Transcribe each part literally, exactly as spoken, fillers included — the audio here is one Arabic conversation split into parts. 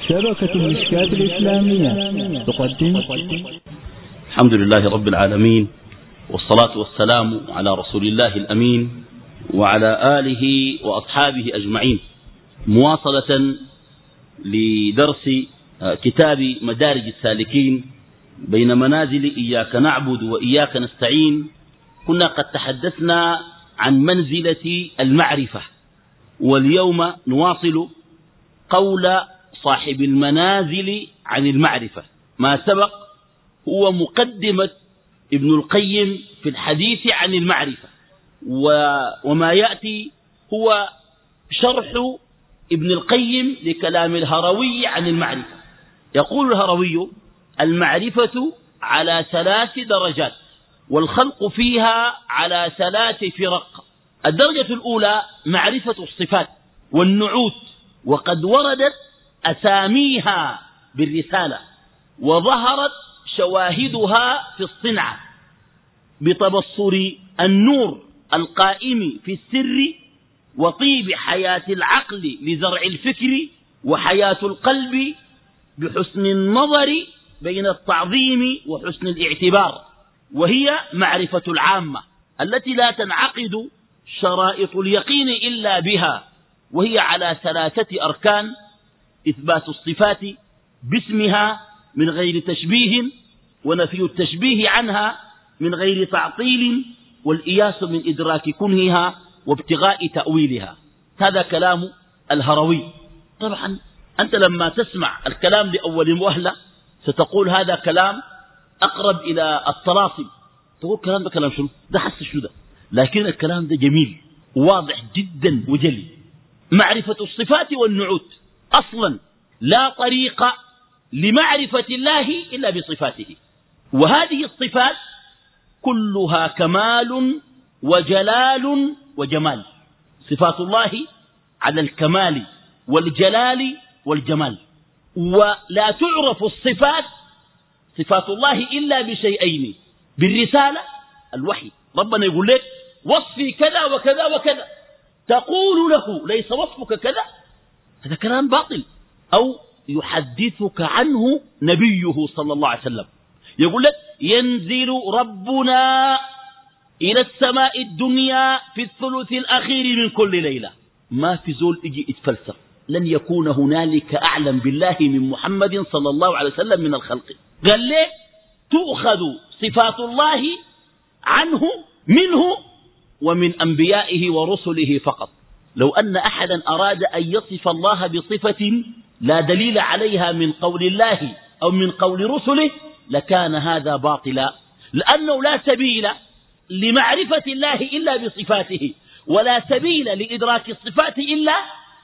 شبكة المشكات الإسلامية تقدم. الحمد لله رب العالمين، والصلاة والسلام على رسول الله الأمين وعلى آله وأصحابه أجمعين، مواصلة لدرس كتاب مدارج السالكين بين منازل إياك نعبد وإياك نستعين. كنا قد تحدثنا عن منزلة المعرفة، واليوم نواصل قول صاحب المنازل عن المعرفة. ما سبق هو مقدمة ابن القيم في الحديث عن المعرفة، وما يأتي هو شرح ابن القيم لكلام الهروي عن المعرفة. يقول الهروي: المعرفة على ثلاث درجات، والخلق فيها على ثلاث فرق. الدرجة الأولى معرفة الصفات والنعوت، وقد وردت أساميها بالرسالة، وظهرت شواهدها في الصنعة بتبصر النور القائم في السر، وطيب حياة العقل لزرع الفكر، وحياة القلب بحسن النظر بين التعظيم وحسن الاعتبار. وهي معرفة العامة التي لا تنعقد شرائط اليقين إلا بها، وهي على ثلاثة أركان: إثبات الصفات باسمها من غير تشبيه، ونفي التشبيه عنها من غير تعطيل، والإياس من إدراك كنهها وابتغاء تأويلها. هذا كلام الهروي. طبعا أنت لما تسمع الكلام لأول وهلة ستقول هذا كلام أقرب إلى الطلاسم، تقول كلام ده كلام شنو؟ ده حس شنو ده؟ لكن الكلام ده جميل واضح جدا وجلي. معرفة الصفات والنعوت أصلا لا طريق لمعرفة الله إلا بصفاته، وهذه الصفات كلها كمال وجلال وجمال. صفات الله على الكمال والجلال والجمال، ولا تعرف الصفات صفات الله إلا بشيئين: بالرسالة، الوحي، ربنا يقول لك وصفي كذا وكذا وكذا، تقول له ليس وصفك كذا، هذا كلام باطل. أو يحدثك عنه نبيه صلى الله عليه وسلم، يقول لك ينزل ربنا إلى السماء الدنيا في الثلث الأخير من كل ليلة. ما في زول يجي يتفلسف، لن يكون هنالك أعلم بالله من محمد صلى الله عليه وسلم من الخلق. قال ليه تؤخذ صفات الله عنه منه ومن أنبيائه ورسله فقط. لو أن أحدا أراد أن يصف الله بصفة لا دليل عليها من قول الله أو من قول رسله لكان هذا باطلا، لأنه لا سبيل لمعرفة الله إلا بصفاته، ولا سبيل لإدراك الصفات إلا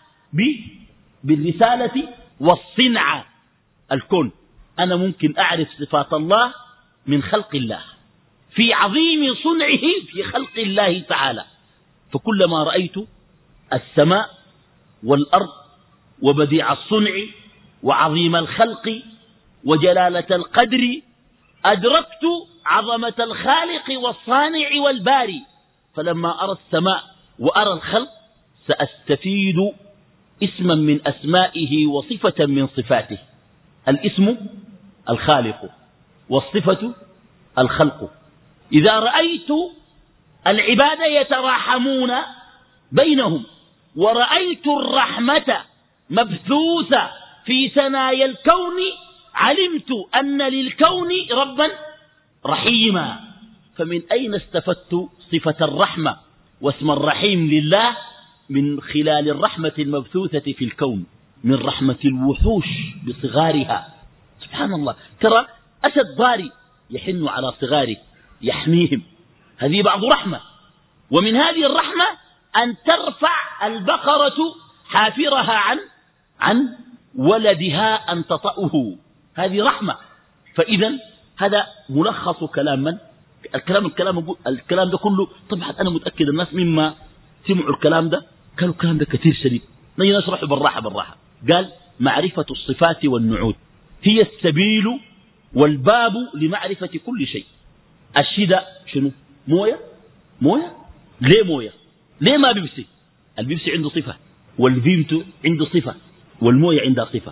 بالرسالة والصنعة. الكون أنا ممكن أعرف صفات الله من خلق الله، في عظيم صنعه في خلق الله تعالى. فكلما رأيت السماء والأرض وبديع الصنع وعظيم الخلق وجلالة القدر أدركت عظمة الخالق والصانع والباري. فلما أرى السماء وأرى الخلق سأستفيد اسما من أسمائه وصفة من صفاته. الاسم الخالق والصفة الخلق. إذا رأيت العباد يتراحمون بينهم، ورأيت الرحمة مبثوثة في ثنايا الكون، علمت أن للكون ربا رحيما. فمن أين استفدت صفة الرحمة واسم الرحيم لله؟ من خلال الرحمة المبثوثة في الكون، من رحمة الوحوش بصغارها. سبحان الله، ترى أسد ضاري يحن على صغاره يحميهم، هذه بعض رحمة. ومن هذه الرحمة أن ترفع البقرة حافرها عن عن ولدها أن تطأه، هذه رحمة. فإذا هذا ملخص كلام من؟ الكلام الكلام الكلام ده كله. طبعا أنا متأكد الناس مما سمعوا الكلام ده قالوا الكلام ده كثير شديد، نجي نشرحه بالراحة بالراحة. قال معرفة الصفات والنعوت هي السبيل والباب لمعرفة كل شيء. الشداء شنو؟ موية؟ موية؟ ليه موية؟ ليه ما بيبسي؟ البيبسي عنده صفة، والفيمتو عنده صفة، والموية عندها صفة.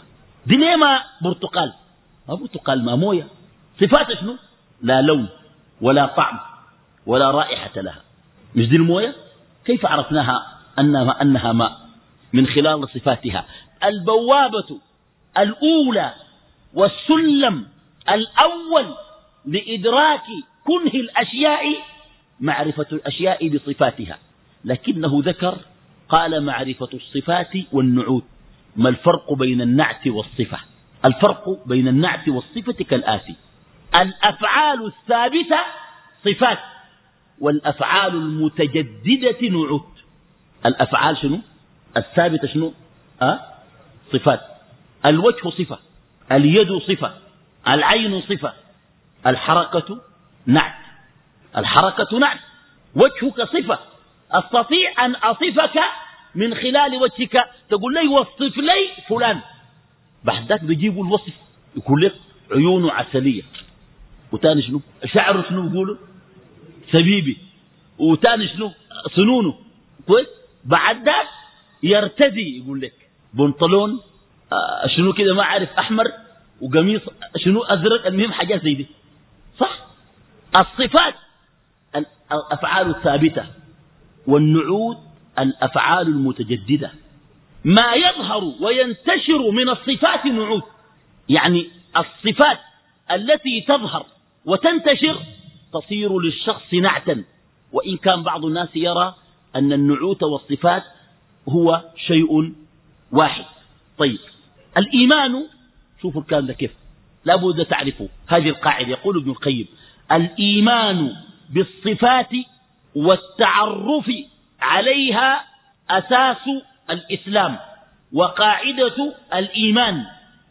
دي ليه ما برتقال؟ ما برتقال، ما مويه. صفات شنو؟ لا لون ولا طعم ولا رائحة لها. مش دي المويه؟ كيف عرفناها أنها, أنها ماء؟ من خلال صفاتها. البوابة الأولى والسلم الأول لإدراك كنه الأشياء معرفة الأشياء بصفاتها، لكنه ذكر قال معرفة الصفات والنعوت. ما الفرق بين النعت والصفة؟ الفرق بين النعت والصفة كالآتي: الأفعال الثابتة صفات، والأفعال المتجددة نعوت. الأفعال شنو؟ الثابتة شنو؟ أه؟ صفات. الوجه صفة، اليد صفة، العين صفة، الحركة نعت. الحركة نعت. وجهك صفة، أستطيع أن أصفك من خلال وجهك، تقول لي وصف لي فلان، بعد ذاك بيجيبوا الوصف يقول لك عيونه عسلية، وتاني شنو؟ شعره شنو يقولوا؟ سبيبي، وتاني شنو؟ سنونه كويس. بعد ذاك يرتدي يقول لك بنطلون آه شنو كده ما عارف أحمر، وقميص شنو أزرق، المهم حاجات زي دي، صح؟ الصفات الأفعال الثابتة، والنعوت الأفعال المتجددة. ما يظهر وينتشر من الصفات نعوت، يعني الصفات التي تظهر وتنتشر تصير للشخص نعتا، وإن كان بعض الناس يرى أن النعوت والصفات هو شيء واحد. طيب الإيمان، شوفوا الكلام ده كيف لابد تعرفوا هذه القاعدة. يقول ابن القيم: الإيمان بالصفات والتعرف عليها أساس الإسلام وقاعدة الإيمان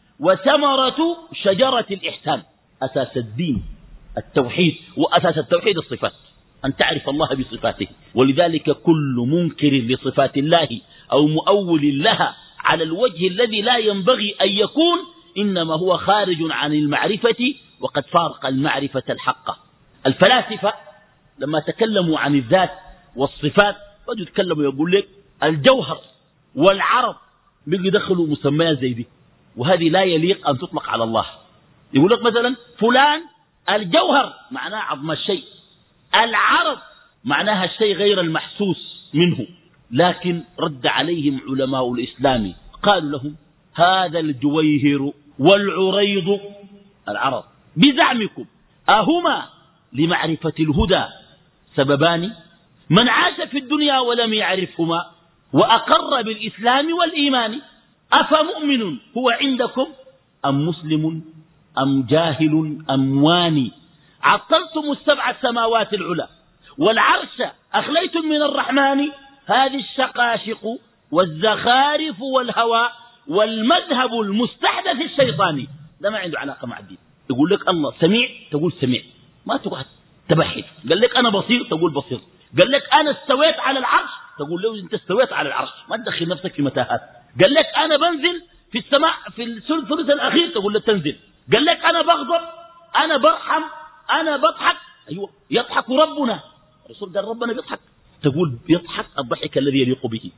وثمرة شجرة الإحسان. أساس الدين التوحيد، وأساس التوحيد الصفات، أن تعرف الله بصفاته. ولذلك كل منكر لصفات الله أو مؤول لها على الوجه الذي لا ينبغي أن يكون إنما هو خارج عن المعرفة، وقد فارق المعرفة الحقة. الفلاسفة لما تكلموا عن الذات والصفات بدوا يتكلموا يقول لك الجوهر والعرض، بيجوا يدخلوا مسميات زي دي، وهذه لا يليق أن تطلق على الله. يقول لك مثلا فلان الجوهر معناه عظم الشيء، العرض معناها الشيء غير المحسوس منه. لكن رد عليهم علماء الإسلام قالوا لهم: هذا الجويهر والعريض العرض بزعمكم أهما لمعرفة الهدى سببان؟ من عاش في الدنيا ولم يعرفهما وأقر بالإسلام والإيمان أفمؤمن هو عندكم أم مسلم أم جاهل أم واني؟ عطلتم السبع السماوات العلى والعرش أخليتم من الرحمن، هذه الشقاشق والزخارف والهوى والمذهب المستحدث الشيطاني. ده ما عنده علاقة مع الدين. يقول لك الله سميع تقول سميع، ما تقعد تبحث. قال لك أنا بصير تقول بصير. قال لك أنا استويت على العرش تقول له أنت استويت على العرش، ما تدخل نفسك في متاهات. قال لك أنا بنزل في السماء في الثلث الأخير تقول له تنزل. قال لك أنا بغضب، أنا برحم، أنا بضحك. أيوة يضحك ربنا، الرسول قال ربنا بيضحك، تقول يضحك الضحك الذي يليق به،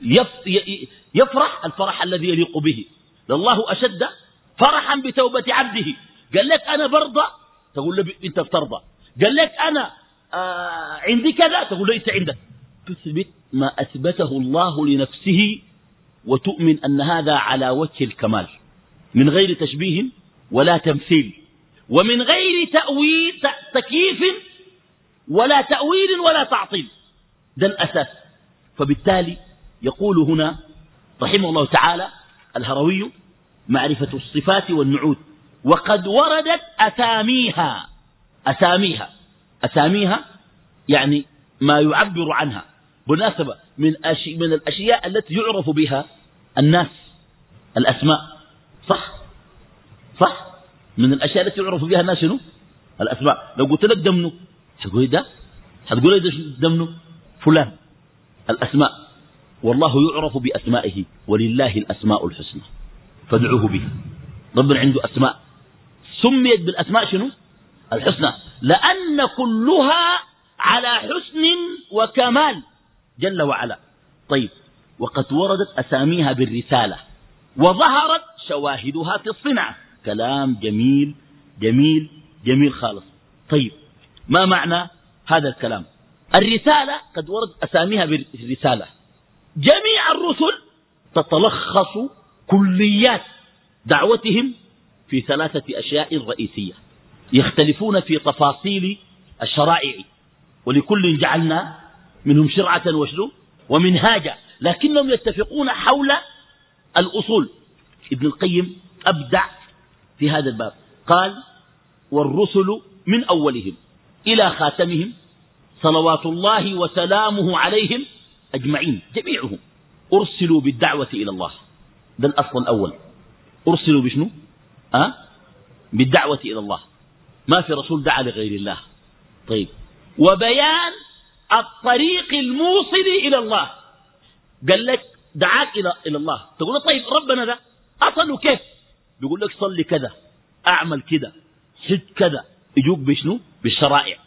يفرح الفرح الذي يليق به. لله أشد فرحا بتوبة عبده. قال لك أنا برضى تقول له أنت بترضى. قال لك أنا آه عندي كذا تقول له أنت عندك. تثبت ما أثبته الله لنفسه وتؤمن أن هذا على وجه الكمال من غير تشبيه ولا تمثيل، ومن غير تأويل تكييف ولا تأويل ولا تعطيل. ده الأساس. فبالتالي يقول هنا رحمه الله تعالى الهروي: معرفة الصفات والنعوت، وقد وردت أساميها. أساميها أساميها يعني ما يعبر عنها. بالمناسبة من, من الأشياء التي يعرف بها الناس الأسماء، صح صح من الأشياء التي يعرف بها الناس شنو؟ الأسماء. لو قلت لك دمنه هتقول ده هتقول ده دمنه فلان. الأسماء، والله يعرف بأسمائه ولله الأسماء الحسنى فادعوه بها. ربنا عنده أسماء سميت بالأسماء شنو؟ الحسنى، لأن كلها على حسن وكمال جل وعلا. طيب وقد وردت أساميها بالرسالة، وظهرت شواهدها في الصنعة. كلام جميل جميل جميل خالص. طيب ما معنى هذا الكلام؟ الرسالة قد ورد أساميها بالرسالة. جميع الرسل تتلخص كليات دعوتهم في ثلاثة أشياء رئيسية، يختلفون في تفاصيل الشرائع، ولكل جعلنا منهم شرعة وشنو ومنهاجا، لكنهم يتفقون حول الأصول. ابن القيم أبدع في هذا الباب، قال: والرسل من أولهم إلى خاتمهم صلوات الله وسلامه عليهم أجمعين جميعهم أرسلوا بالدعوة إلى الله. ده الأصل الأول. أرسلوا بشنو؟ أه؟ بالدعوة إلى الله. ما في رسول دعا لغير الله. طيب، وبيان الطريق الموصل إلى الله. قال لك دعاك إلى إلى الله، تقول له طيب ربنا ده أصله كيف؟ بيقول لك صلي كذا، أعمل كذا، حج كذا، يجوك بشنو؟ بالشرائع.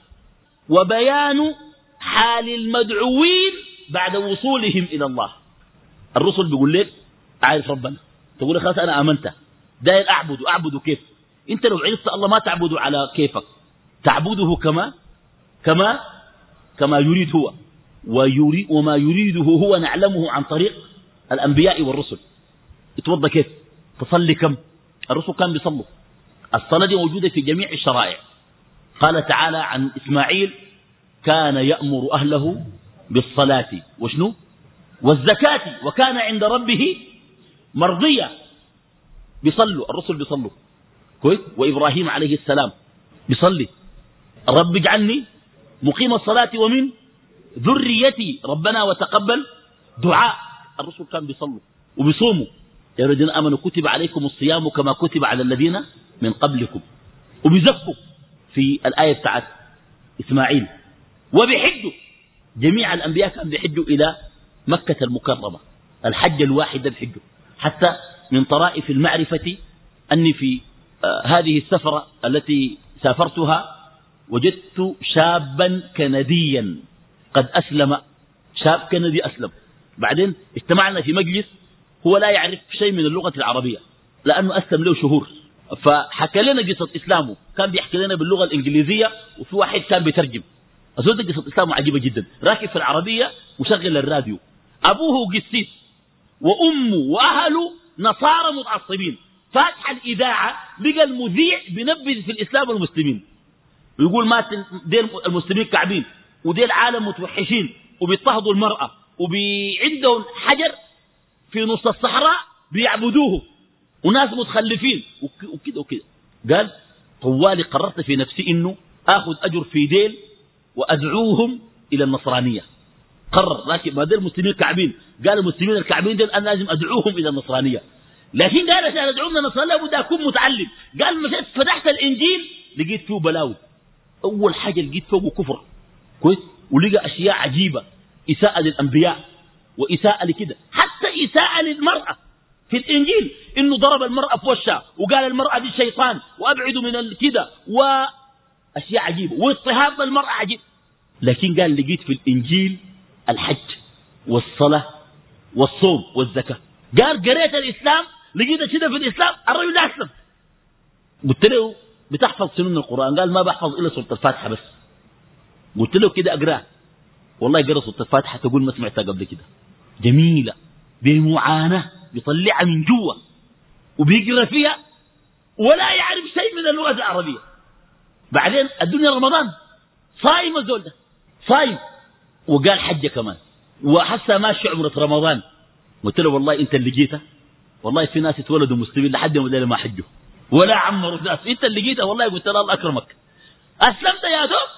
وبيان حال المدعوين بعد وصولهم إلى الله. الرسل بيقول لك عارف ربنا، تقول لك خلاص أنا آمنت، داير أعبد، أعبد كيف؟ أنت لو عرفت الله ما تعبده على كيفك، تعبده كما كما كما يريد هو، ويريد وما يريده هو نعلمه عن طريق الأنبياء والرسل. يتوضى كيف؟ تصلي كم؟ الرسل كان بيصلوا. الصلاة دي موجودة في جميع الشرائع. قال تعالى عن إسماعيل: كان يأمر أهله بالصلاة وشنو والزكاة وكان عند ربه مرضيا. بيصلوا الرسل، بيصلوا كويس. وإبراهيم عليه السلام بيصلي: رب اجعلني مقيم الصلاة ومن ذريتي ربنا وتقبل دعاء. الرسل كان بيصلوا وبيصوموا. يا الذين آمنوا كتب عليكم الصيام كما كتب على الذين من قبلكم. وبيزكوا في الآية بتاعت إسماعيل. وبيحجوا، جميع الأنبياء كانوا بيحجوا إلى مكة المكرمة. الحج الواحد بيحجوا. حتى من طرائف المعرفة أني في آه هذه السفرة التي سافرتها وجدت شابا كنديا قد أسلم. شاب كندي أسلم. بعدين اجتمعنا في مجلس، هو لا يعرف شيء من اللغة العربية لأنه أسلم له شهور، فحكى لنا قصة إسلامه. كان بيحكي لنا باللغة الإنجليزية، وفي واحد كان بيترجم. أزود قصة إسلامه عجيبة جدا. راكب في العربية وشغل الراديو. أبوه قسيس وأمه وأهله نصارى متعصبين. فاتح الإذاعة بقى المذيع بنبذ في الإسلام والمسلمين، ويقول ما ديل المسلمين كعبين، وديل عالم متوحشين، وبيضطهدوا المرأة، وعندهم حجر في نص الصحراء بيعبدوه، وناس متخلفين وكده وكده. قال طوالي قررت في نفسي إنه آخذ أجر في ديل وأدعوهم إلى النصرانية. قرر، لكن ما ديل المسلمين كعبين. قال المسلمين الكعبين ديل أنا لازم أدعوهم إلى النصرانية. لكن قال عشان أدعوهم إلى النصرانية لابد أكون متعلم. قال مشيت فتحت الإنجيل لقيت فيه بلاوي. أول حاجة لقيت فوقه كفر كويس، ولقى أشياء عجيبة، إساءة للأنبياء وإساءة لكده، حتى إساءة للمرأة في الإنجيل، إنه ضرب المرأة في وشها وقال المرأة دي شيطان وأبعدوا من كده، وأشياء عجيبة، واضطهاد للمرأة عجيب. لكن قال لقيت في الإنجيل الحج والصلاة والصوم والزكاة. قال قريت الإسلام لقيت كده في الإسلام. الرجل ده أسلم. قلت له بتحفظ سنن القرآن؟ قال ما بحفظ إلا سورة الفاتحة بس. قلت له كده أقرأ. والله قرأ سورة الفاتحة تقول ما سمعتها قبل كده، جميلة بمعاناة، بيطلعها من جوا وبيقرأ فيها ولا يعرف شيء من اللغة العربية. بعدين الدنيا رمضان صايم الزول ده صايم، وقال حجة كمان، وحسها ماشي عمرة رمضان. قلت له والله انت اللي جيته، والله في ناس اتولدوا مسلمين لحد ما ما حجوا ولا عمروا الناس، انت اللي جيته. والله قلت له الله اكرمك، اسلمت يا دوب،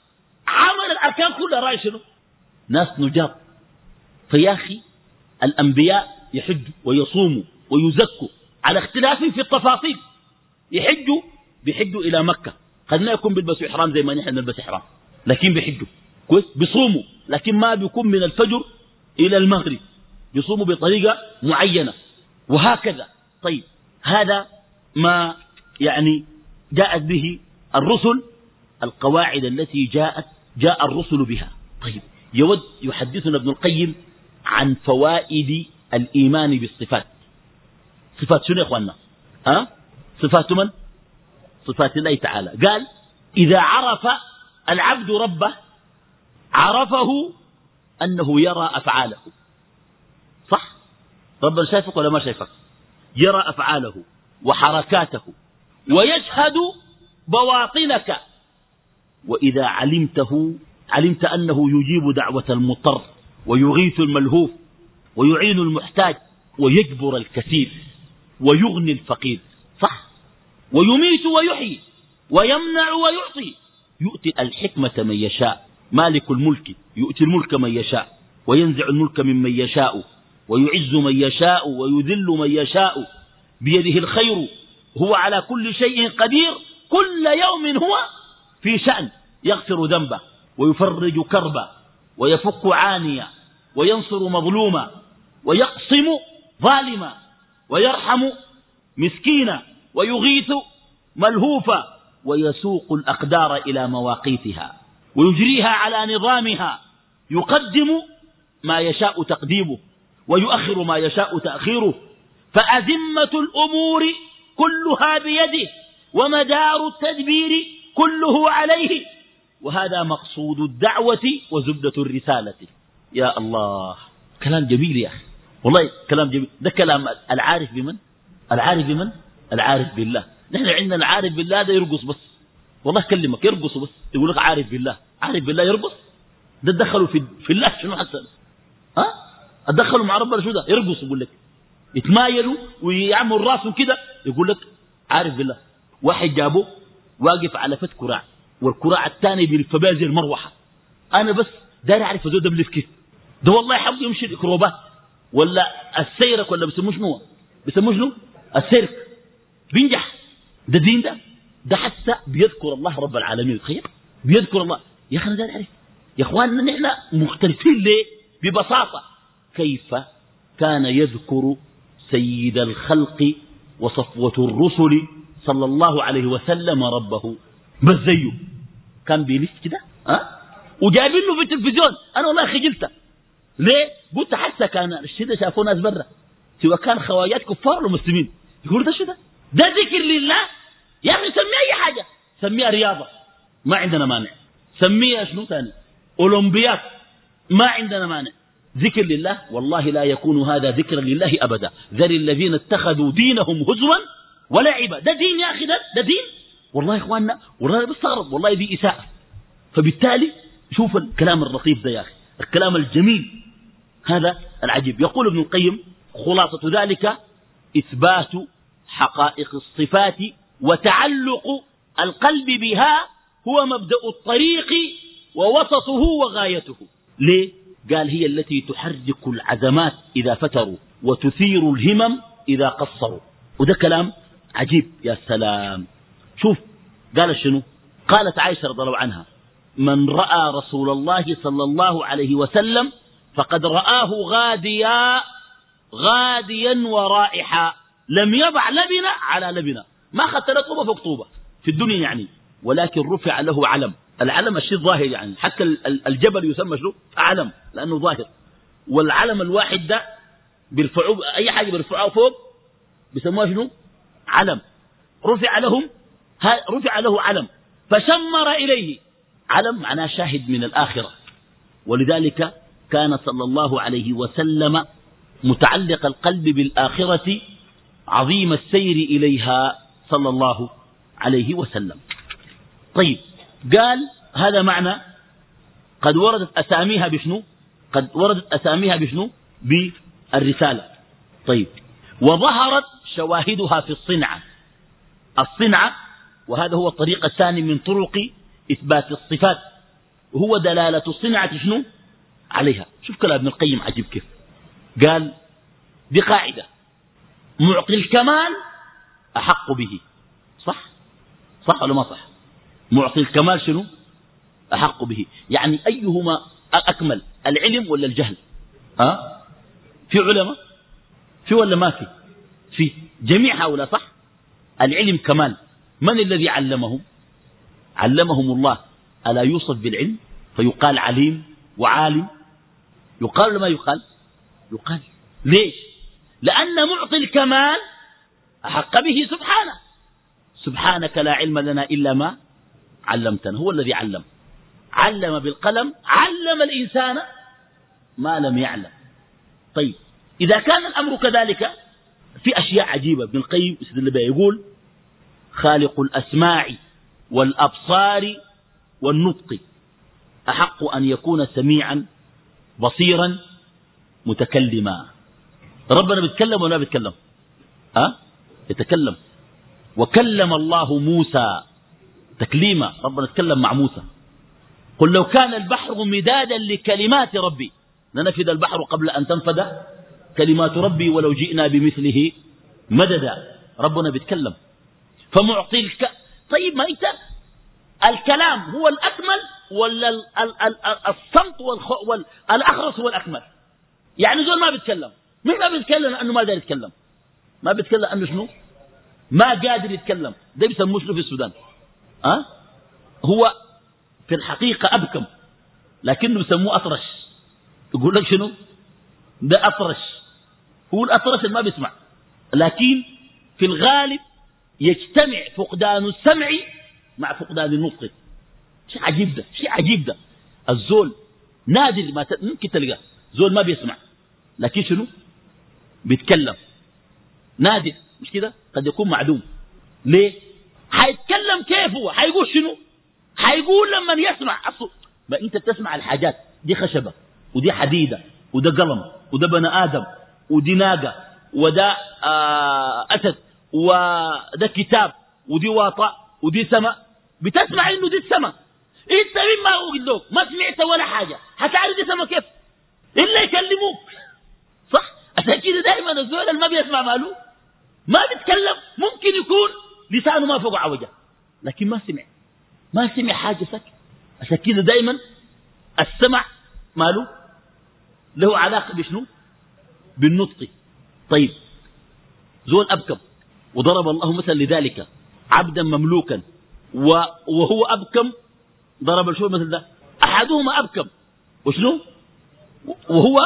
عمل الاركان كلها. راي شنو؟ ناس نجاب. فيا اخي الانبياء يحجوا ويصوموا ويزكوا على اختلاف في التفاصيل. يحجوا بيحجوا الى مكة، قد ما يكون بيلبسوا احرام زي ما نحن نلبس احرام، لكن بيحجوا كويس. بيصوموا لكن ما بيكون من الفجر الى المغرب، بيصوموا بطريقة معينة وهكذا. طيب هذا ما يعني جاءت به الرسل، القواعد التي جاءت جاء الرسل بها. طيب يود يحدثنا ابن القيم عن فوائد الإيمان بالصفات. صفات شنو يا اخواننا؟ ها؟ صفات من؟ صفات الله تعالى. قال إذا عرف العبد ربه عرفه أنه يرى أفعاله. صح؟ ربنا شايفك ولا ما شايفك؟ يرى أفعاله وحركاته ويشهد بواطنك. وإذا علمته علمت أنه يجيب دعوة المضطر ويغيث الملهوف ويعين المحتاج ويجبر الكثير ويغني الفقير. صح؟ ويميت ويحيي ويمنع ويعطي. يؤتي الحكمة من يشاء. مالك الملك يؤتي الملك من يشاء وينزع الملك ممن يشاء ويعز من يشاء ويذل من يشاء بيده الخير هو على كل شيء قدير. كل يوم هو في شأن. يغفر ذنبه ويفرج كربه ويفك عانيا وينصر مظلوما ويقسم ظالما ويرحم مسكينا ويغيث ملهوفا ويسوق الأقدار إلى مواقيتها ويجريها على نظامها. يقدم ما يشاء تقديمه ويؤخر ما يشاء تأخيره. فأزمة الأمور كلها بيده ومدار التدبير كله عليه. وهذا مقصود الدعوة وزبدة الرسالة. يا الله، كلام جميل يا أخي، والله كلام جميل. ده كلام العارف بمن؟ العارف بمن؟ العارف بالله. نحن عندنا العارف بالله ده يرقص بس، والله كلمك يرقص بس، يقول لك عارف بالله. عارف بالله يرقص؟ ده تدخلوا في, في الله شنو حسن؟ ها؟ اتدخلوا مع ربنا شو ده؟ يرقص. يقول لك يتمايلوا ويعملوا راسهم كده، يقول لك عارف بالله. واحد جابه واقف على فت كراع والكراع الثاني بيلف بها زي المروحه. انا بس داري اعرف هذول ده بلف كيف ده. والله حب يمشي الاكروبات ولا السيرك ولا بيسموه شنو؟ بيسموه شنو؟ السيرك. بينجح. ده دين ده ده حتى بيذكر الله رب العالمين. تخيل بيذكر الله. يا اخي انا داري اعرف يا اخواننا نحن مختلفين ليه؟ ببساطه كيف كان يذكر سيد الخلق وصفوة الرسل صلى الله عليه وسلم ربه. بس زيه كان بيلف كده أه؟ وجايبين له في التلفزيون. انا والله خجلت. ليه؟ قلت حتى كان الشيء شافوه ناس برا سواء كان خواجات كفار ومسلمين يقولوا ده شو ده؟ ده ذكر لله يا اخي. سميها اي حاجه، سميها رياضه ما عندنا مانع، سميها شنو ثاني؟ اولمبياد ما عندنا مانع. ذكر لله والله لا يكون هذا ذكرا لله ابدا. ذر الذين اتخذوا دينهم هزوا ولعبا. ده دين يا اخي؟ ده, ده دين والله يا اخواننا. والله انا بستغرب والله دي اساءه. فبالتالي شوف الكلام اللطيف ده يا اخي، الكلام الجميل هذا العجيب. يقول ابن القيم خلاصة ذلك إثبات حقائق الصفات وتعلق القلب بها هو مبدأ الطريق ووسطه وغايته. ليه؟ قال هي التي تحرك العزمات إذا فتروا وتثير الهمم إذا قصروا. وده كلام عجيب. يا سلام. شوف قال شنو؟ قالت عائشة رضي الله عنها من رأى رسول الله صلى الله عليه وسلم فقد رآه غاديا غاديا ورائحا لم يضع لبنة على لبنة. ما أخذت له طوبة فوق طوبة في الدنيا يعني، ولكن رفع له علم. العلم الشيء ظاهر يعني، حتى الجبل يسمى شنو؟ علم لأنه ظاهر. والعلم الواحد ده بيرفعوه، أي حاجة بيرفعوه فوق بيسموها شنو؟ علم. رفع لهم رفع له علم فشمر إليه. علم معناه شاهد من الآخرة. ولذلك كان صلى الله عليه وسلم متعلق القلب بالآخرة عظيم السير إليها صلى الله عليه وسلم. طيب قال هذا معنى قد وردت أساميها بشنو؟ قد وردت أساميها بشنو؟ بالرسالة. طيب وظهرت شواهدها في الصنعة. الصنعة وهذا هو الطريق الثاني من طرق إثبات الصفات، وهو دلالة الصنعة شنو؟ عليها. شوف كلام ابن القيم عجيب كيف قال دي قاعدة معطي الكمال أحق به. صح؟ صح ولا ما صح؟ معطي الكمال شنو؟ أحق به. يعني أيهما أكمل، العلم ولا الجهل؟ أه؟ في علماء في ولا ما في؟ في جميع هؤلاء. صح؟ العلم كمال. من الذي علمهم؟ علمهم الله. ألا يوصف بالعلم فيقال عليم وعالم؟ يقال ولا ما يقال؟ يقال. ليش؟ لأن معطي الكمال أحق به سبحانه. سبحانك لا علم لنا إلا ما علمتنا. هو الذي علم، علم بالقلم، علم الإنسان ما لم يعلم. طيب إذا كان الأمر كذلك في أشياء عجيبة. ابن القيم يقول خالق الأسماع والأبصار والنطق أحق أن يكون سميعا بصيرا متكلما. ربنا بيتكلم ولا بيتكلم؟ أه؟ يتكلم. وكلم الله موسى تكليما. ربنا تكلم مع موسى. قل لو كان البحر مدادا لكلمات ربي لنفد البحر قبل أن تنفد كلمات ربي ولو جئنا بمثله مددا. ربنا بيتكلم. فمعطي الك... طيب ما انت الكلام هو الأكمل ولا ال... ال... ال... الصمت والخ... وال... الأخرس هو الأكمل؟ يعني زول ما بيتكلم. مين ما بيتكلم لأنه ما قادر يتكلم؟ ما بيتكلم لأنه شنو؟ ما قادر يتكلم. ده بيسموه شنو في السودان؟ أه؟ هو في الحقيقة أبكم لكنه بيسموه أطرش. يقول لك شنو؟ ده أطرش. هو الأطرش اللي ما بيسمع. لكن في الغالب يجتمع فقدان السمع مع فقدان النطق. شيء عجيب ده، شيء عجيب ده. الزول نادر ما ت... ممكن تلقاه زول ما بيسمع لكن شنو؟ بيتكلم. نادر مش كده؟ قد يكون معدوم. ليه؟ حيتكلم كيف؟ هو حيقول شنو؟ حيقول لما يسمع الصوت. ما انت بتسمع الحاجات دي خشبة ودي حديدة وده قلم وده بني آدم ودي ناقة وده آه أسد وده كتاب ودي واطة ودي سماء. بتسمع انه دي السماء. انت مين ما اقول لك ما سمعت ولا حاجة هتعرف دي سماء كيف؟ إلا يكلموك صح؟ عشان كده دائما الزول اللي ما بيسمع ماله ما بيتكلم. ممكن يكون لسانه ما فوق عوجه لكن ما سمع، ما سمع حاجة سك. عشان كده دائما السمع ماله له علاقة بشنو؟ بالنطق. طيب زول أبكم وضرب الله مثل لذلك عبدا مملوكا وهو أبكم. ضرب شو مثل ده؟ أحدهما أبكم وشنو؟ وهو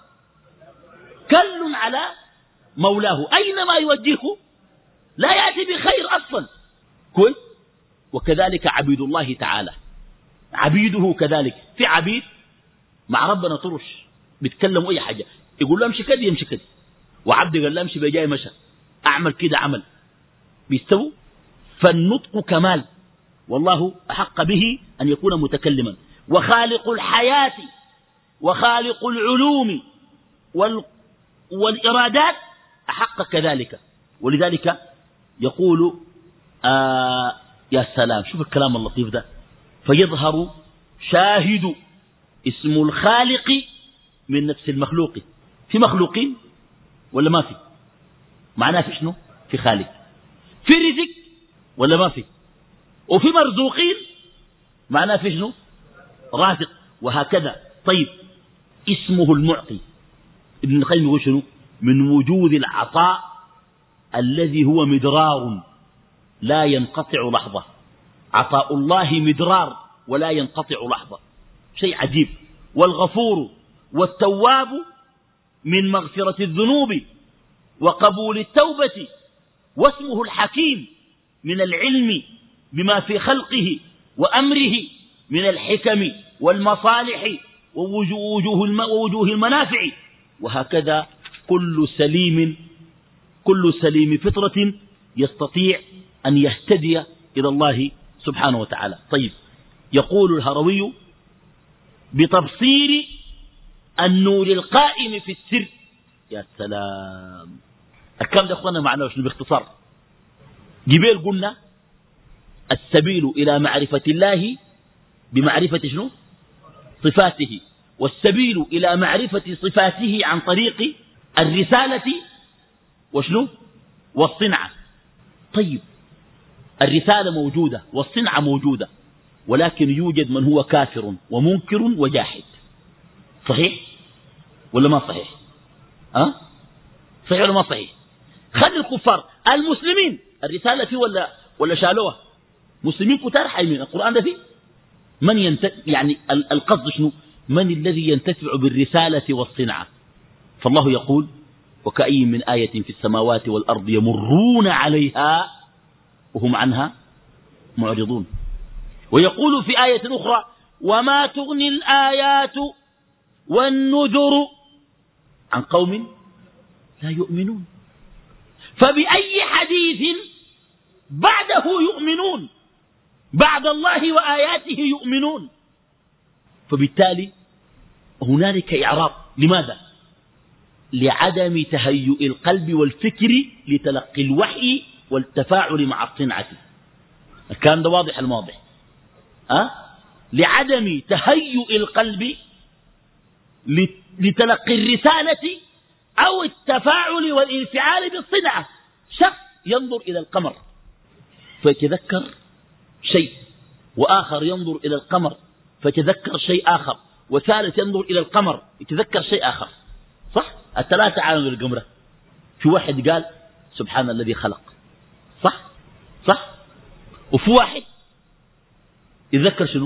كل على مولاه أينما يوجهه لا يأتي بخير أصلا. كويس. وكذلك عبيد الله تعالى عبيده كذلك. في عبيد مع ربنا طرش بيتكلموا أي حاجة يقول له امشي كده يمشي كده. وعبد قال له امشي بجاي مشى. أعمل كده عمل. بيستووا. فالنطق كمال والله أحق به أن يكون متكلما. وخالق الحياة وخالق العلوم وال والإرادات أحق كذلك. ولذلك يقول آه يا سلام شوف الكلام اللطيف ده. فيظهر شاهد اسم الخالق من نفس المخلوق. في مخلوقين ولا ما في؟ معناه في شنو؟ في خالق. في رزق ولا ما في؟ وفي مرزوقين معناه في شنو؟ رازق. وهكذا. طيب اسمه المعطي. ابن القيم يقول شنو؟ من وجود العطاء الذي هو مدرار لا ينقطع لحظة. عطاء الله مدرار ولا ينقطع لحظة. شيء عجيب. والغفور والتواب من مغفرة الذنوب وقبول التوبة. واسمه الحكيم من العلم بما في خلقه وأمره من الحكم والمصالح ووجوه المنافع. وهكذا كل سليم كل سليم فطرة يستطيع أن يهتدي إلى الله سبحانه وتعالى. طيب يقول الهروي بتبصير النور القائم في السر. يا سلام. الكلام ده أخوانا معناه شنو باختصار؟ جبال قلنا السبيل إلى معرفة الله بمعرفة شنو؟ صفاته. والسبيل إلى معرفة صفاته عن طريق الرسالة وشنو؟ والصنعة. طيب الرسالة موجودة والصنعة موجودة ولكن يوجد من هو كافر ومنكر وجاحد. صحيح ولا ما صحيح؟ أه؟ صحيح ولا ما صحيح؟ خلي الكفار المسلمين الرسالة فيه ولا ولا شالوها؟ مسلمين كتار حيمين القرآن ده فيه. من ينت... يعني القصد شنو؟ من الذي ينتفع بالرسالة والصنعة؟ فالله يقول وكأي من آية في السماوات والأرض يمرون عليها وهم عنها معرضون. ويقول في آية أخرى وما تغني الآيات والنذر عن قوم لا يؤمنون. فبأي حديث بعده يؤمنون؟ بعد الله وآياته يؤمنون. فبالتالي هنالك إعراض. لماذا؟ لعدم تهيؤ القلب والفكر لتلقي الوحي والتفاعل مع الصنعة. الكلام ده واضح المواضح. أه؟ لعدم تهيؤ القلب لتلقي الرسالة أو التفاعل والانفعال بالصنعة. شخص ينظر إلى القمر فيتذكر شيء، وآخر ينظر إلى القمر فيتذكر شيء آخر، وثالث ينظر إلى القمر يتذكر شيء آخر. صح؟ الثلاثة عالم القمرة. في واحد قال سبحان الذي خلق. صح؟ صح؟ وفي واحد يتذكر شنو؟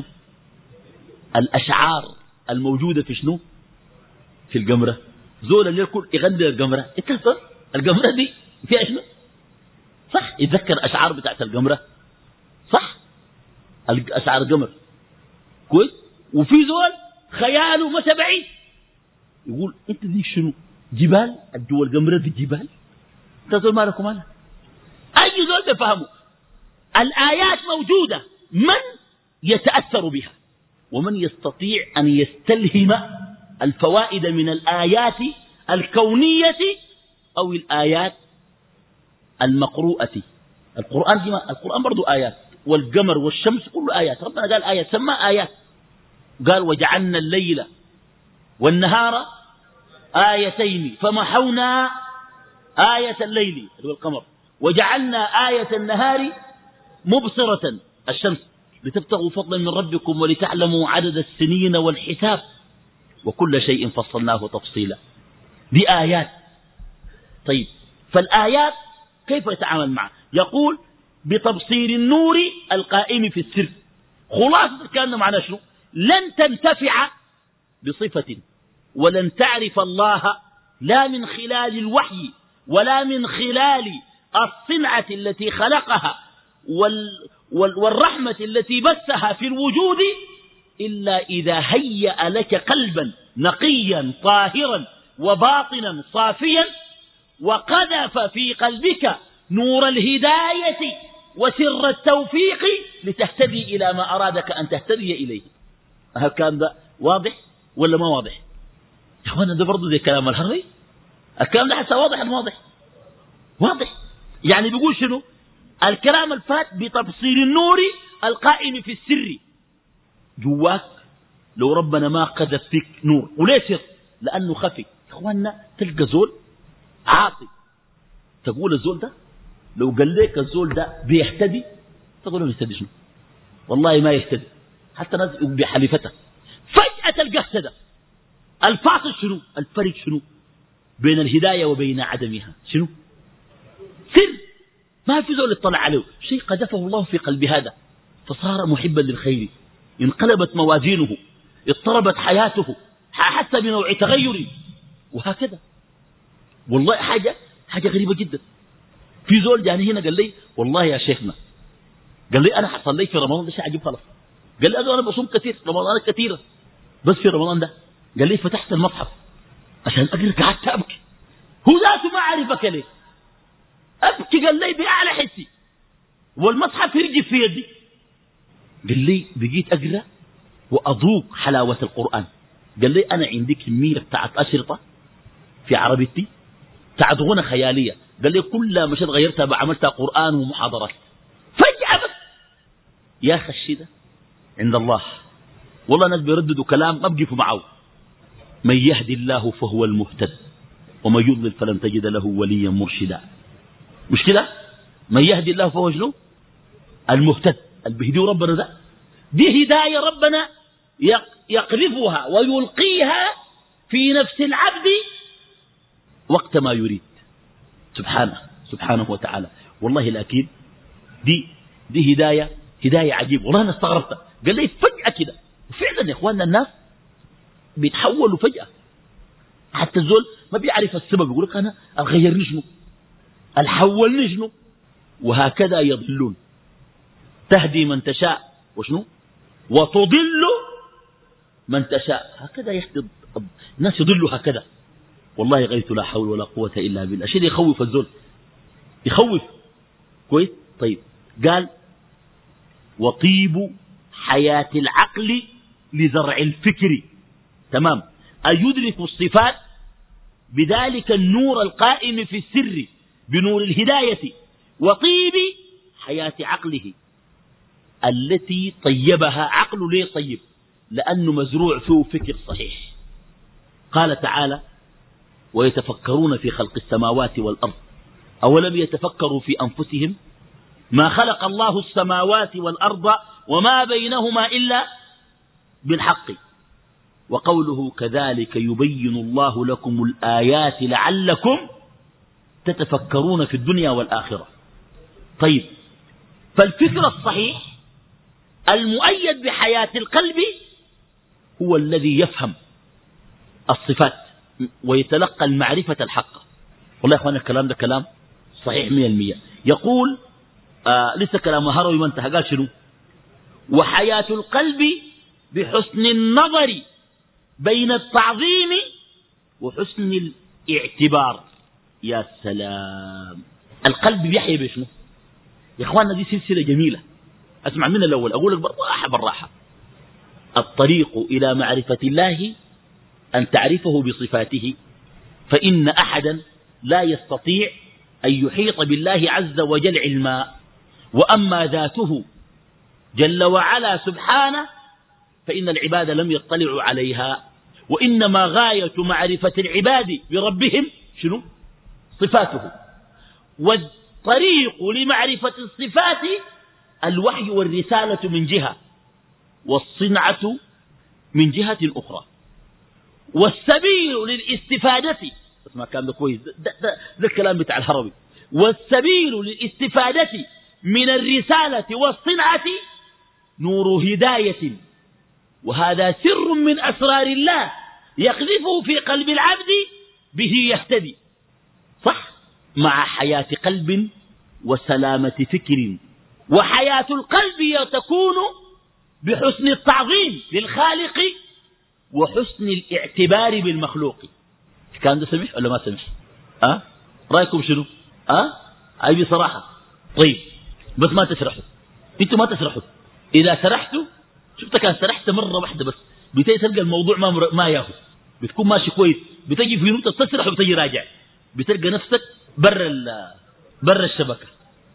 الأشعار الموجودة في شنو؟ في القمرة. زول اللي يكون يغني القمرة يتذكر القمرة دي فيها شنو؟ صح؟ يتذكر أشعار بتاعت القمرة. صح؟ أشعار القمر كويس. وفي زول خياله متى بعيد يقول انت دي شنو؟ جبال الجو القمرة دي جبال. انت زول ما لكم مالها. اي زول بفهمه. الآيات موجودة، من يتأثر بها ومن يستطيع أن يستلهم الفوائد من الآيات الكونية أو الآيات المقروءة. القرآن دي القرآن برضو آيات، والقمر والشمس كله آيات. ربنا قال آيات سمى آيات. قال وجعلنا الليل والنهار آيتين فمحونا آية الليل هو القمر وجعلنا آية النهار مبصرة الشمس لتبتغوا فضلا من ربكم ولتعلموا عدد السنين والحساب وكل شيء فصلناه تفصيلا. دي آيات. طيب فالآيات كيف يتعامل معها؟ يقول بتبصير النور القائم في السر. خلاصة الكلام معناه شنو؟ لن تنتفع بصفة ولن تعرف الله لا من خلال الوحي ولا من خلال الصنعة التي خلقها وال وال والرحمة التي بثها في الوجود إلا إذا هيأ لك قلبا نقيا طاهرا وباطنا صافيا وقذف في قلبك نور الهداية وسر التوفيق لتهتدي إلى ما أرادك أن تهتدي إليه. هل كان ده واضح ولا ما واضح؟ يا أخوانا ده برضو زي كلام الهروي. الكلام ده حتى واضح الواضح واضح. يعني بيقول شنو؟ الكلام الفات بتبصير النور القائم في السر. جواك لو ربنا ما قذف فيك نور وليه سر؟ لأنه خفي. يا أخوانا تلقى زول عاطي تقول الزول ده لو قال لك الزول ده بيهتدي تقول له يهتدي شنو؟ والله ما يهتدي. حتى ناس بحليفتها فجأة تلقى اهتدى. الفاصل شنو؟ الفرق شنو بين الهداية وبين عدمها؟ شنو؟ سر ما في زول يطلع عليه. شيء قذفه الله في قلب هذا فصار محبا للخير، انقلبت موازينه، اضطربت حياته، حس بنوع تغير وهكذا. والله حاجة حاجة غريبة جدا. في زول جاني هنا قال لي والله يا شيخنا قال لي أنا حصلي في رمضان ده شيء عجيب خلاص. قال لي أنا بصوم كثير رمضان كثيرة بس في رمضان ده قال لي فتحت المصحف عشان أقرأ قعدت أبكي. هو ذاته ما عارفك ليه أبكي. قال لي بأعلى حسي والمصحف يرجف في يدي. قال لي بقيت أقرأ وأذوق حلاوة القرآن. قال لي أنا عندي كمية بتاعت أشرطة في عربيتي بتاعت غنى خيالية. قال لي كلها مشيت غيرتها بعملتها قرآن ومحاضرات. فجأة بس يا خشي ده عند الله. والله الناس بيرددوا كلام ما بقفوا معه. من يهدي الله فهو المهتد ومن يضلل فلن تجد له وليا مرشدا. مش كده؟ من يهدي الله فهو شنو؟ المهتد. البهدي ربنا ده دي هداية ربنا يقذفها ويلقيها في نفس العبد وقت ما يريد سبحانه سبحانه وتعالى. والله الأكيد دي دي هداية هداية عجيب. والله أنا استغربت. قال لي فجأة كده. وفعلا يا إخواننا الناس بيتحولوا فجأة. حتى حتى الزول ما بيعرف السبب، يقول لك أنا الغيرني شنو، الحولني شنو. وهكذا يضلون. تهدي من تشاء وشنو وتضل من تشاء، هكذا يهدي الناس، يضلوا هكذا. والله غيث لا حول ولا قوة إلا بالله. شيء يخوف الزول، يخوف كويس. طيب قال وطيب حياة العقل لزرع الفكر، تمام، أن يدرك الصفات بذلك النور القائم في السر بنور الهداية، وطيب حياة عقله التي طيبها. عقله ليه طيب؟ لأنه مزروع فيه فكر صحيح. قال تعالى ويتفكرون في خلق السماوات والأرض أولم يتفكروا في أنفسهم ما خلق الله السماوات والأرض وما بينهما إلا بالحق. وقوله كذلك يبين الله لكم الآيات لعلكم تتفكرون في الدنيا والآخرة. طيب فالفكر الصحيح المؤيد بحياة القلب هو الذي يفهم الصفات ويتلقى المعرفة الحقة. والله يا أخوانا الكلام ده كلام صحيح مئة بالمئة. يقول آه لسه كلام هروي ما انتهى، قال شنو؟ وحياة القلب بحسن النظر بين التعظيم وحسن الاعتبار. يا سلام، القلب بيحيى بشنو يا اخواننا؟ دي سلسلة جميلة. اسمع من الأول، أقول لك بالراحة بالراحة. الطريق إلى معرفة الله أن تعرفه بصفاته، فإن أحدا لا يستطيع أن يحيط بالله عز وجل علما. وأما ذاته جل وعلا سبحانه فإن العباد لم يطلعوا عليها، وإنما غاية معرفة العباد بربهم شنو؟ صفاته. والطريق لمعرفة الصفات الوحي والرسالة من جهة، والصنعة من جهة أخرى. والسبيل للاستفادة، اسمع كلام ده كويس، ده, ده, ده, ده الكلام بتاع الهروي. والسبيل للاستفادة من الرسالة والصنعة نور هداية، وهذا سر من أسرار الله يقذفه في قلب العبد به يهتدي. صح؟ مع حياة قلب وسلامة فكر. وحياة القلب تكون بحسن التعظيم للخالق وحسن الاعتبار بالمخلوق. كان ده سمح ولا ما سمح؟ أه؟ رأيكم شنو؟ أه؟ أي بصراحة. طيب بس ما تسرحوا، انتوا ما تسرحوا. إذا سرحتوا، شفت كان سرحت مرة واحدة بس بتجي تلقى الموضوع ما مر... ما ياخذ، بتكون ماشي كويس، بتجي في نقطة تسرح وبتجي راجع، بتلقى نفسك برا ال... برا الشبكة.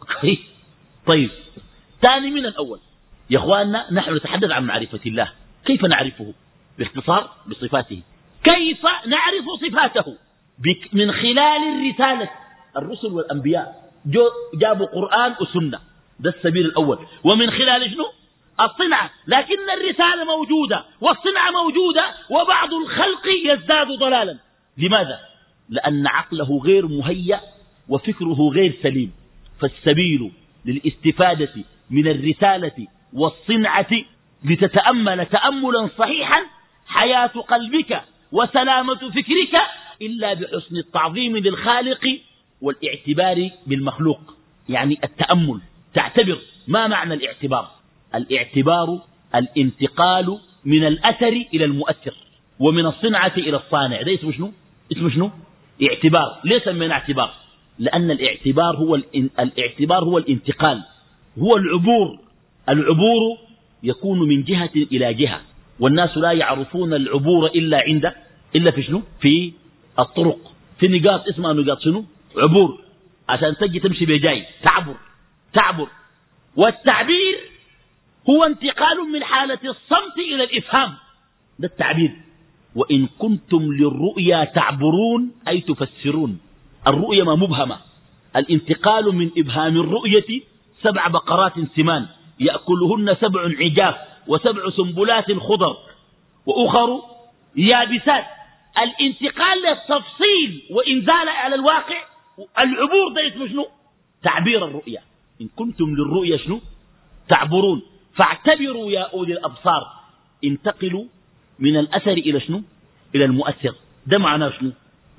طيب ثاني من الأول يا اخواننا، نحن نتحدث عن معرفة الله. كيف نعرفه؟ باختصار بصفاته. كيف نعرف صفاته؟ بك من خلال الرسالة. الرسل والأنبياء جابوا قرآن وسنة، ده السبيل الأول. ومن خلال شنو؟ الصنعة. لكن الرسالة موجودة والصنعة موجودة، وبعض الخلق يزداد ضلالا. لماذا؟ لأن عقله غير مهيأ وفكره غير سليم. فالسبيل للاستفادة من الرسالة والصنعة لتتأمل تأملا صحيحا حياة قلبك وسلامة فكرك إلا بحسن التعظيم للخالق والاعتبار بالمخلوق. يعني التأمل، تعتبر. ما معنى الاعتبار؟ الاعتبار الانتقال من الأثر إلى المؤثر، ومن الصنعة إلى الصانع. ده اسمه شنو؟ اسمه شنو؟ اعتبار. ليس من اعتبار؟ لأن الاعتبار هو الاعتبار هو الانتقال، هو العبور. العبور يكون من جهة إلى جهة، والناس لا يعرفون العبور إلا عند إلا في شنو؟ في الطرق، في نقاط اسمها نقاط شنو؟ عبور، عشان تجي تمشي بجاي تعبر تعبر. والتعبير هو انتقال من حالة الصمت إلى الإفهام، ده التعبير. وإن كنتم للرؤيا تعبرون أي تفسرون. الرؤيا ما مبهمة. الانتقال من إبهام الرؤية سبع بقرات سمان يأكلهن سبع عجاف وسبع سنبلات خضر وأخر يابسات. الانتقال للتفصيل وإنزال على الواقع. العبور ده اسمه شنو؟ تعبير الرؤيا. إن كنتم للرؤيا شنو؟ تعبرون. فاعتبروا يا أولي الأبصار، انتقلوا من الأثر إلى شنو؟ إلى المؤثر. ده معناه شنو؟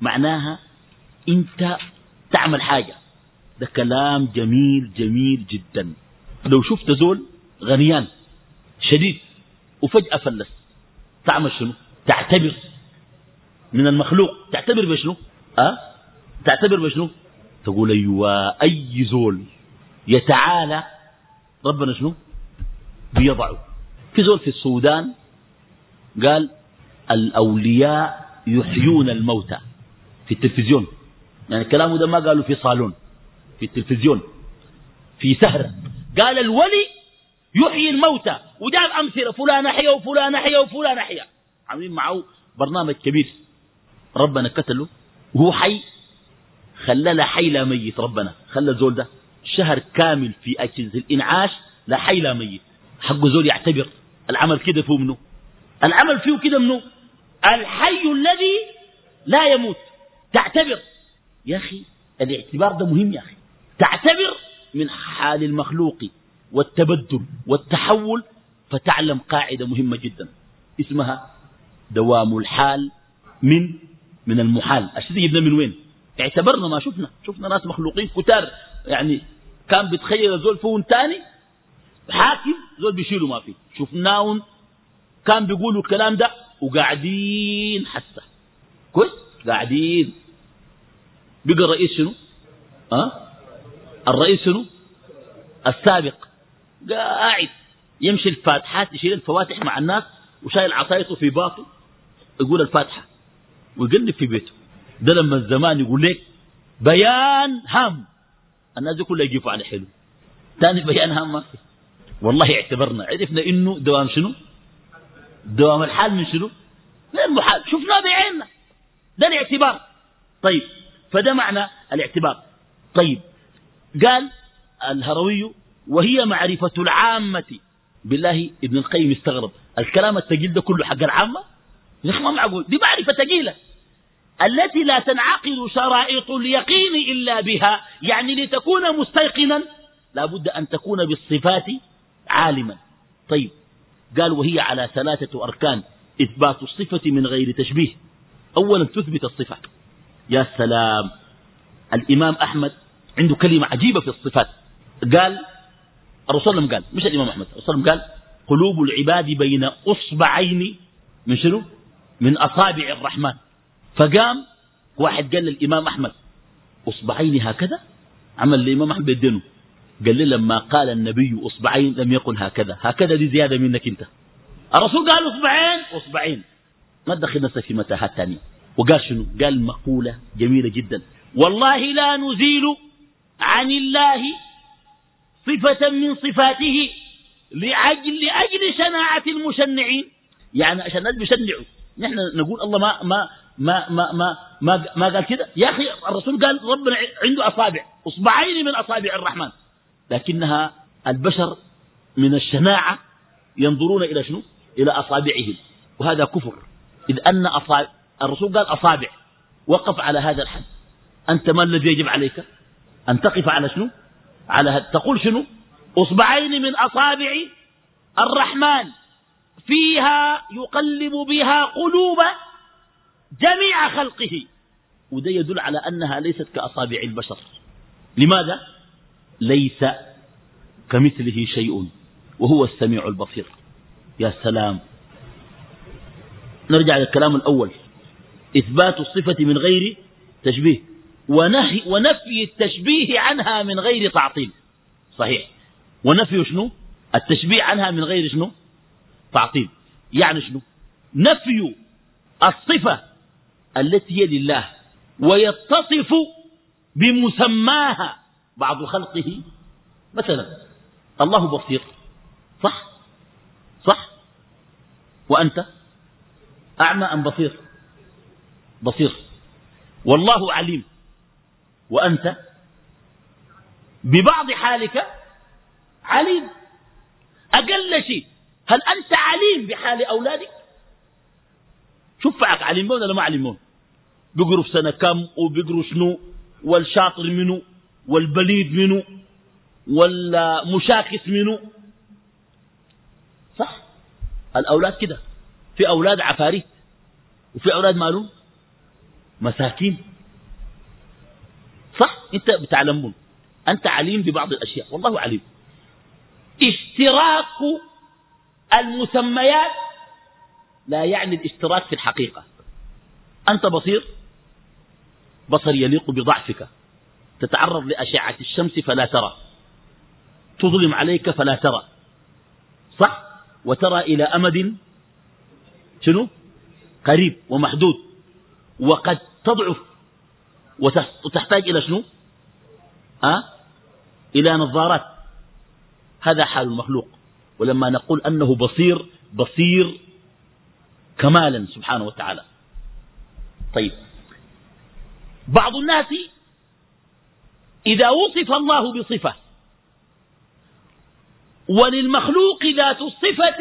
معناها انت تعمل حاجة. ده كلام جميل جميل جدا. لو شفت زول غنيان شديد وفجأة فلس تعمل شنو؟ تعتبر من المخلوق، تعتبر بشنو؟ أه؟ تعتبر بشنو؟ تقول أيوة أي زول يتعالى ربنا شنو؟ بيضعه. في زول في السودان قال الأولياء يحيون الموتى في التلفزيون، يعني كلامه ده ما قالوا في صالون، في التلفزيون في سهرة قال الولي يحيي الموتى، وجاب أمثلة فلان أحيا وفلان أحيا وفلان أحيا، عاملين معه برنامج كبير. ربنا قتله وهو حي، خلى لا حي لا ميت. ربنا خلى الزول ده شهر كامل في أجهزة الإنعاش لا حي لا ميت. حق زول يعتبر العمل كده فيه منه، العمل فيه كده منه الحي الذي لا يموت. تعتبر يا أخي، الاعتبار ده مهم يا أخي. تعتبر من حال المخلوق والتبدل والتحول، فتعلم قاعدة مهمة جدا اسمها دوام الحال من من المحال. الشيء جبنا من وين؟ اعتبرنا ما شفنا، شفنا ناس مخلوقين كتار، يعني كان بيتخيل زول فون تاني حاكم زول بيشيلوا ما فيه، شفناهم كان بيقولوا الكلام ده وقاعدين حتى كويس قاعدين. بقى الرئيس شنو؟ أه؟ الرئيس شنو؟ السابق قاعد يمشي الفاتحات، يشيل الفواتح مع الناس وشايل عصايته في باطه يقول الفاتحة ويقلب في بيته. ده لما الزمان يقول لك بيان هام الناس دي كلها يجيبوا على حلو، ثاني بيان هام ما في. والله اعتبرنا عرفنا انه دوام شنو؟ دوام الحال من شنو؟ من المحال، شفناه بعيننا، ده الاعتبار. طيب فده معنى الاعتبار. طيب قال الهروي وهي معرفة العامة بالله. ابن القيم استغرب الكلام الثقيل ده كله حق العامة، يا اخي ما معقول، دي معرفة ثقيلة التي لا تنعقد شرائط اليقين إلا بها، يعني لتكون مستيقنا لابد أن تكون بالصفات عالما. طيب قال وهي على ثلاثة أركان: إثبات الصفة من غير تشبيه. أولا تثبت الصفة. يا سلام، الإمام أحمد عنده كلمة عجيبة في الصفات. قال الرسول لم قال مش الإمام أحمد، الرسول قال قلوب العباد بين أصبعين من شنو؟ من أصابع الرحمن. فقام واحد قال للإمام أحمد أصبعين هكذا، عمل الإمام أحمد بيدينه، قال لي لما قال النبي أصبعين لم يقل هكذا، هكذا دي زيادة منك أنت. الرسول قال أصبعين أصبعين، ما تدخل نفسك في متاهات ثانية. وقال شنو؟ قال مقولة جميلة جدا: والله لا نزيل عن الله صفة من صفاته لأجل, لأجل شناعة المشنعين. يعني عشان الناس بيشنعوا نحن نقول الله ما ما ما ما ما ما, ما قال كده. يا أخي الرسول قال ربنا عنده أصابع، أصبعين من أصابع الرحمن، لكنها البشر من الشناعة ينظرون إلى شنو؟ إلى أصابعهم، وهذا كفر. إذ أن أصابع الرسول قال أصابع، وقف على هذا الحد. أنت ما الذي يجب عليك؟ أن تقف على شنو؟ على هذا، تقول شنو؟ أصبعين من أصابع الرحمن فيها يقلب بها قلوب جميع خلقه. وده يدل على أنها ليست كأصابع البشر. لماذا؟ ليس كمثله شيء وهو السميع البصير. يا سلام. نرجع للكلام الأول: إثبات الصفة من غير تشبيه، ونهي ونفي التشبيه عنها من غير تعطيل. صحيح، ونفي شنو؟ التشبيه عنها من غير شنو؟ تعطيل. يعني شنو؟ نفي الصفة التي هي لله ويتصف بمسماها بعض خلقه. مثلا الله بصير، صح صح، وأنت أعمى أم بصير؟ بصير. والله عليم، وأنت ببعض حالك عليم. أقل شيء هل أنت عليم بحال أولادك؟ شفعك علمون ولا ما علمون؟ بيقروا في سنة كم وبيقروا شنو، والشاطر منه والبليد منه والمشاكس منه، صح؟ الأولاد كده، في أولاد عفاريت وفي أولاد مالون مساكين. صح، أنت بتعلمون، أنت عليم ببعض الأشياء والله عليم. اشتراك المسميات لا يعني الاشتراك في الحقيقة. أنت بصير، بصر يليق بضعفك، تتعرض لأشعة الشمس فلا ترى، تظلم عليك فلا ترى، صح، وترى إلى أمد شنو قريب ومحدود، وقد تضعف وتحتاج إلى شنو أه؟ إلى نظارات. هذا حال المخلوق. ولما نقول أنه بصير، بصير كمالا سبحانه وتعالى. طيب، بعض الناس إذا وصف الله بصفة وللمخلوق ذات الصفة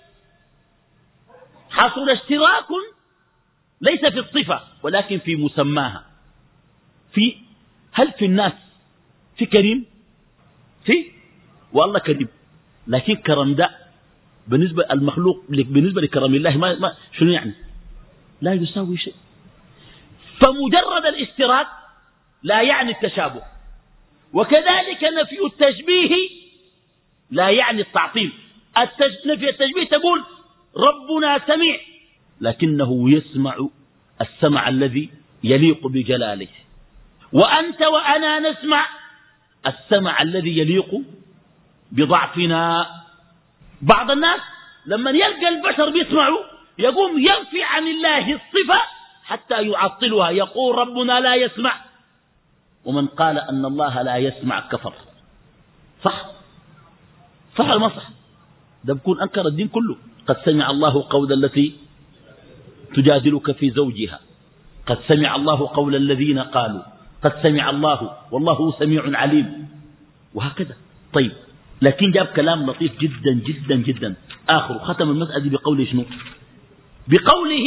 حصل اشتراك ليس في الصفة ولكن في مسماها. في هل في الناس في كريم؟ في، والله كريم، لكن كرم ده بالنسبة المخلوق بالنسبة لكرم الله ما, ما شنو يعني؟ لا يساوي شيء. فمجرد الاشتراك لا يعني التشابه، وكذلك نفي التشبيه لا يعني التعطيل. نفي التشبيه تقول ربنا سميع، لكنه يسمع السمع الذي يليق بجلاله، وأنت وأنا نسمع السمع الذي يليق بضعفنا. بعض الناس لما يلقى البشر بيسمعوا يقوم ينفي عن الله الصفة حتى يعطلها، يقول ربنا لا يسمع، ومن قال أن الله لا يسمع كفر. صح صح ولا ما صح؟ ده بكون أنكر الدين كله. قد سمع الله قول التي تجادلك في زوجها، قد سمع الله قول الذين قالوا، قد سمع الله والله سميع عليم، وهكذا. طيب، لكن جاب كلام لطيف جدا جدا جدا آخر، ختم المسألة بقوله شنو؟ بقوله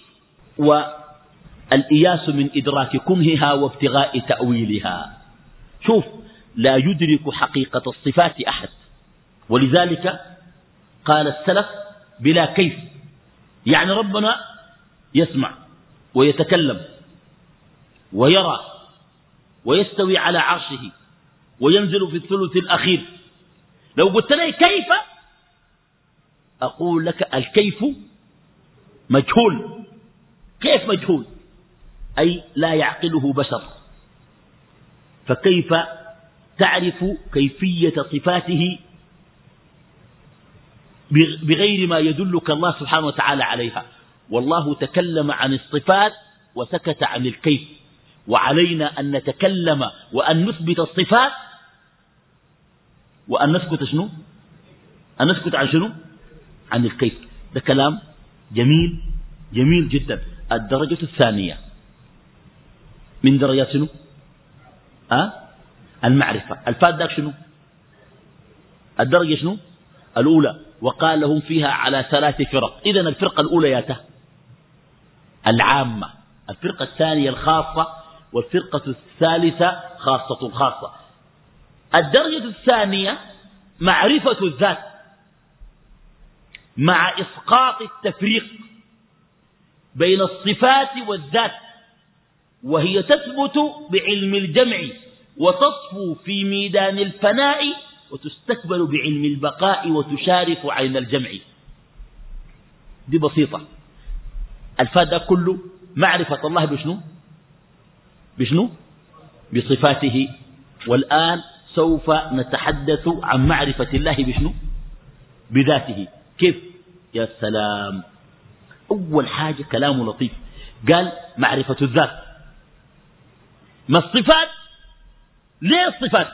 والإياس من إدراك كنهها وابتغاء تأويلها. شوف، لا يدرك حقيقة الصفات أحد، ولذلك قال السلف بلا كيف. يعني ربنا يسمع ويتكلم ويرى ويستوي على عرشه وينزل في الثلث الأخير. لو قلت لي كيف أقول لك الكيف مجهول. كيف مجهول؟ أي لا يعقله بشر، فكيف تعرف كيفية صفاته بغير ما يدلك الله سبحانه وتعالى عليها؟ والله تكلم عن الصفات وسكت عن الكيف، وعلينا أن نتكلم وأن نثبت الصفات وأن نسكت شنو؟ أن نسكت عن شنو؟ عن الكيف. ده كلام جميل جميل جدا. الدرجة الثانية من درجات شنو؟ أه؟ المعرفة. الفات ذاك شنو؟ الدرجة شنو؟ الأولى. وقال لهم فيها على ثلاث فرق. إذن الفرقة الأولى ياته العامة، الفرقة الثانية الخاصة، والفرقة الثالثة خاصة الخاصة. الدرجة الثانية معرفة الذات مع إسقاط التفريق بين الصفات والذات، وهي تثبت بعلم الجمع وتصفو في ميدان الفناء، وتستكبل بعلم البقاء وتشارف عين الجمع. دي بسيطة. الفاد كله معرفة الله بشنو؟ بشنو؟ بصفاته. والآن سوف نتحدث عن معرفة الله بشنو؟ بذاته. كيف؟ يا سلام. أول حاجة كلام لطيف، قال معرفة الذات. ما الصفات؟ ليه الصفات؟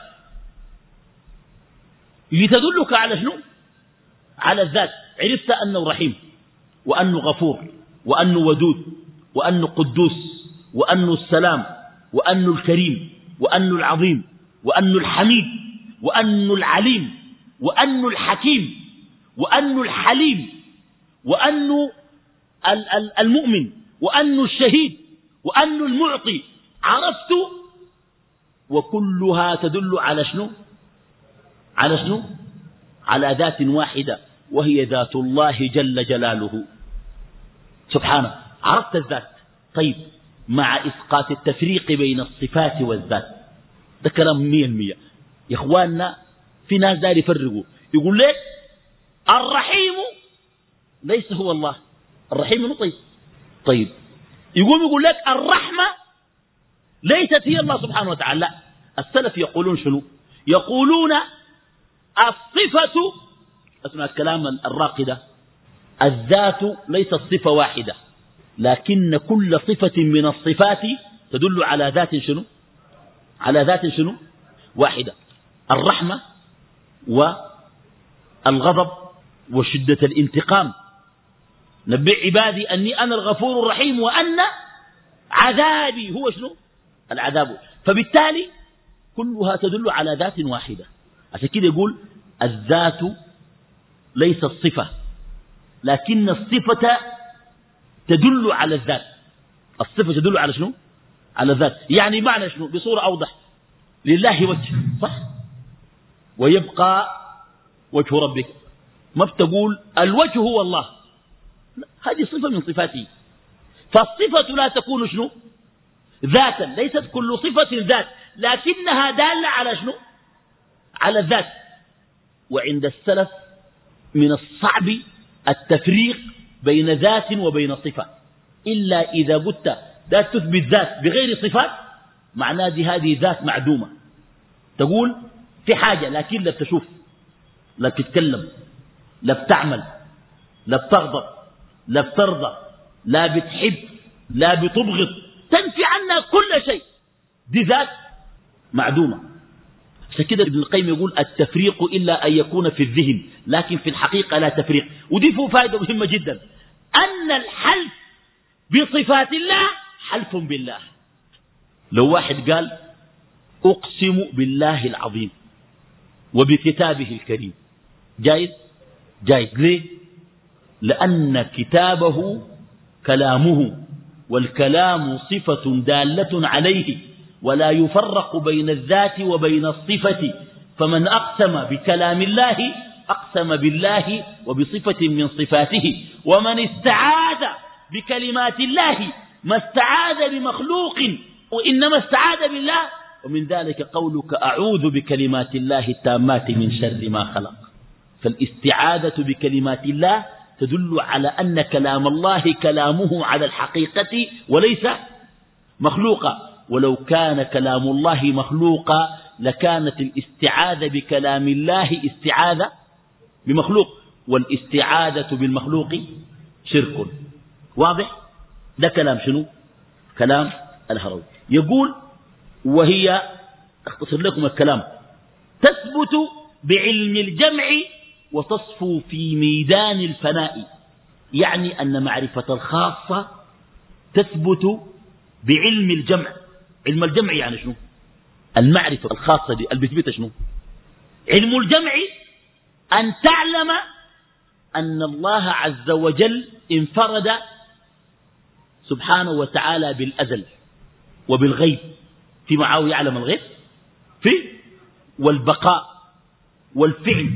لتدلك على شنو؟ على الذات. عرفت أنه رحيم، وأنه غفور، وأنه ودود، وأنه قدوس، وأنه السلام، وأنه الكريم، وأنه العظيم، وأنه الحميد، وأنه العليم، وأنه الحكيم، وأنه الحليم، وأنه المؤمن، وأنه الشهيد، وأنه المعطي. عرفت، وكلها تدل على شنو؟ على شنو؟ على ذات واحدة، وهي ذات الله جل جلاله سبحانه. عرفت الذات. طيب، مع إسقاط التفريق بين الصفات والذات. ده كلام مية المية يا إخواننا. في ناس دار يفرقوا، يقول لك الرحيم ليس هو الله، الرحيم نطيب. طيب يقوم يقول لك الرحمة ليست هي الله سبحانه وتعالى. لا، السلف يقولون شنو؟ يقولون الصفة، اسمع الكلام الراقدة، الذات ليست صفة واحدة، لكن كل صفة من الصفات تدل على ذات شنو؟ على ذات شنو؟ واحدة. الرحمة والغضب وشدة الانتقام. نبئ عبادي أني أنا الغفور الرحيم وأن عذابي هو شنو؟ العذاب. فبالتالي كلها تدل على ذات واحدة. عشان كده يقول الذات ليست صفة، لكن الصفة تدل على الذات. الصفة تدل على شنو؟ على الذات. يعني معنى شنو؟ بصورة أوضح، لله وجه، صح؟ ويبقى وجه ربك. ما بتقول الوجه هو الله، هذه صفة من صفاته. فالصفة لا تكون شنو؟ ذاتا. ليست كل صفة ذات، لكنها دالة على شنو؟ على الذات. وعند السلف من الصعب التفريق بين ذات وبين صفة، إلا إذا قلت لا تثبت ذات بغير صفات، معناه دي هذه ذات معدومة. تقول في حاجة لكن لا بتشوف، لا بتتكلم، لا بتعمل، لا بتغضب، لا بترضى، لا بتحب، لا بتبغض، تنفي عنا كل شيء، دي ذات معدومة. عشان كده ابن القيم يقول التفريق إلا أن يكون في الذهن، لكن في الحقيقة لا تفريق. ودي فيه فائدة مهمة جدا، أن الحلف بصفات الله حلف بالله. لو واحد قال أقسم بالله العظيم وبكتابه الكريم، جائز؟ جائز. ليه؟ لأن كتابه كلامه، والكلام صفة دالة عليه، ولا يفرق بين الذات وبين الصفة. فمن أقسم بكلام الله أقسم بالله وبصفة من صفاته، ومن استعاذ بكلمات الله ما استعاذ بمخلوق، وإنما استعاذ بالله. ومن ذلك قولك أعوذ بكلمات الله التامات من شر ما خلق. فالاستعاذة بكلمات الله تدل على أن كلام الله كلامه على الحقيقة وليس مخلوقا. ولو كان كلام الله مخلوقا لكانت الاستعاذة بكلام الله استعاذة بمخلوق، والاستعاذة بالمخلوق شرك. واضح؟ ده كلام شنو؟ كلام الهروي. يقول وهي، اختصر لكم الكلام، تثبت بعلم الجمع وتصفو في ميدان الفناء. يعني أن معرفة الخاصة تثبت بعلم الجمع. علم الجمع يعني شنو؟ المعرفة الخاصة دي اللي بتثبتها شنو؟ علم الجمع أن تعلم أن الله عز وجل انفرد سبحانه وتعالى بالأزل وبالغيب. في معاه يعلم الغيب، في والبقاء والفعل،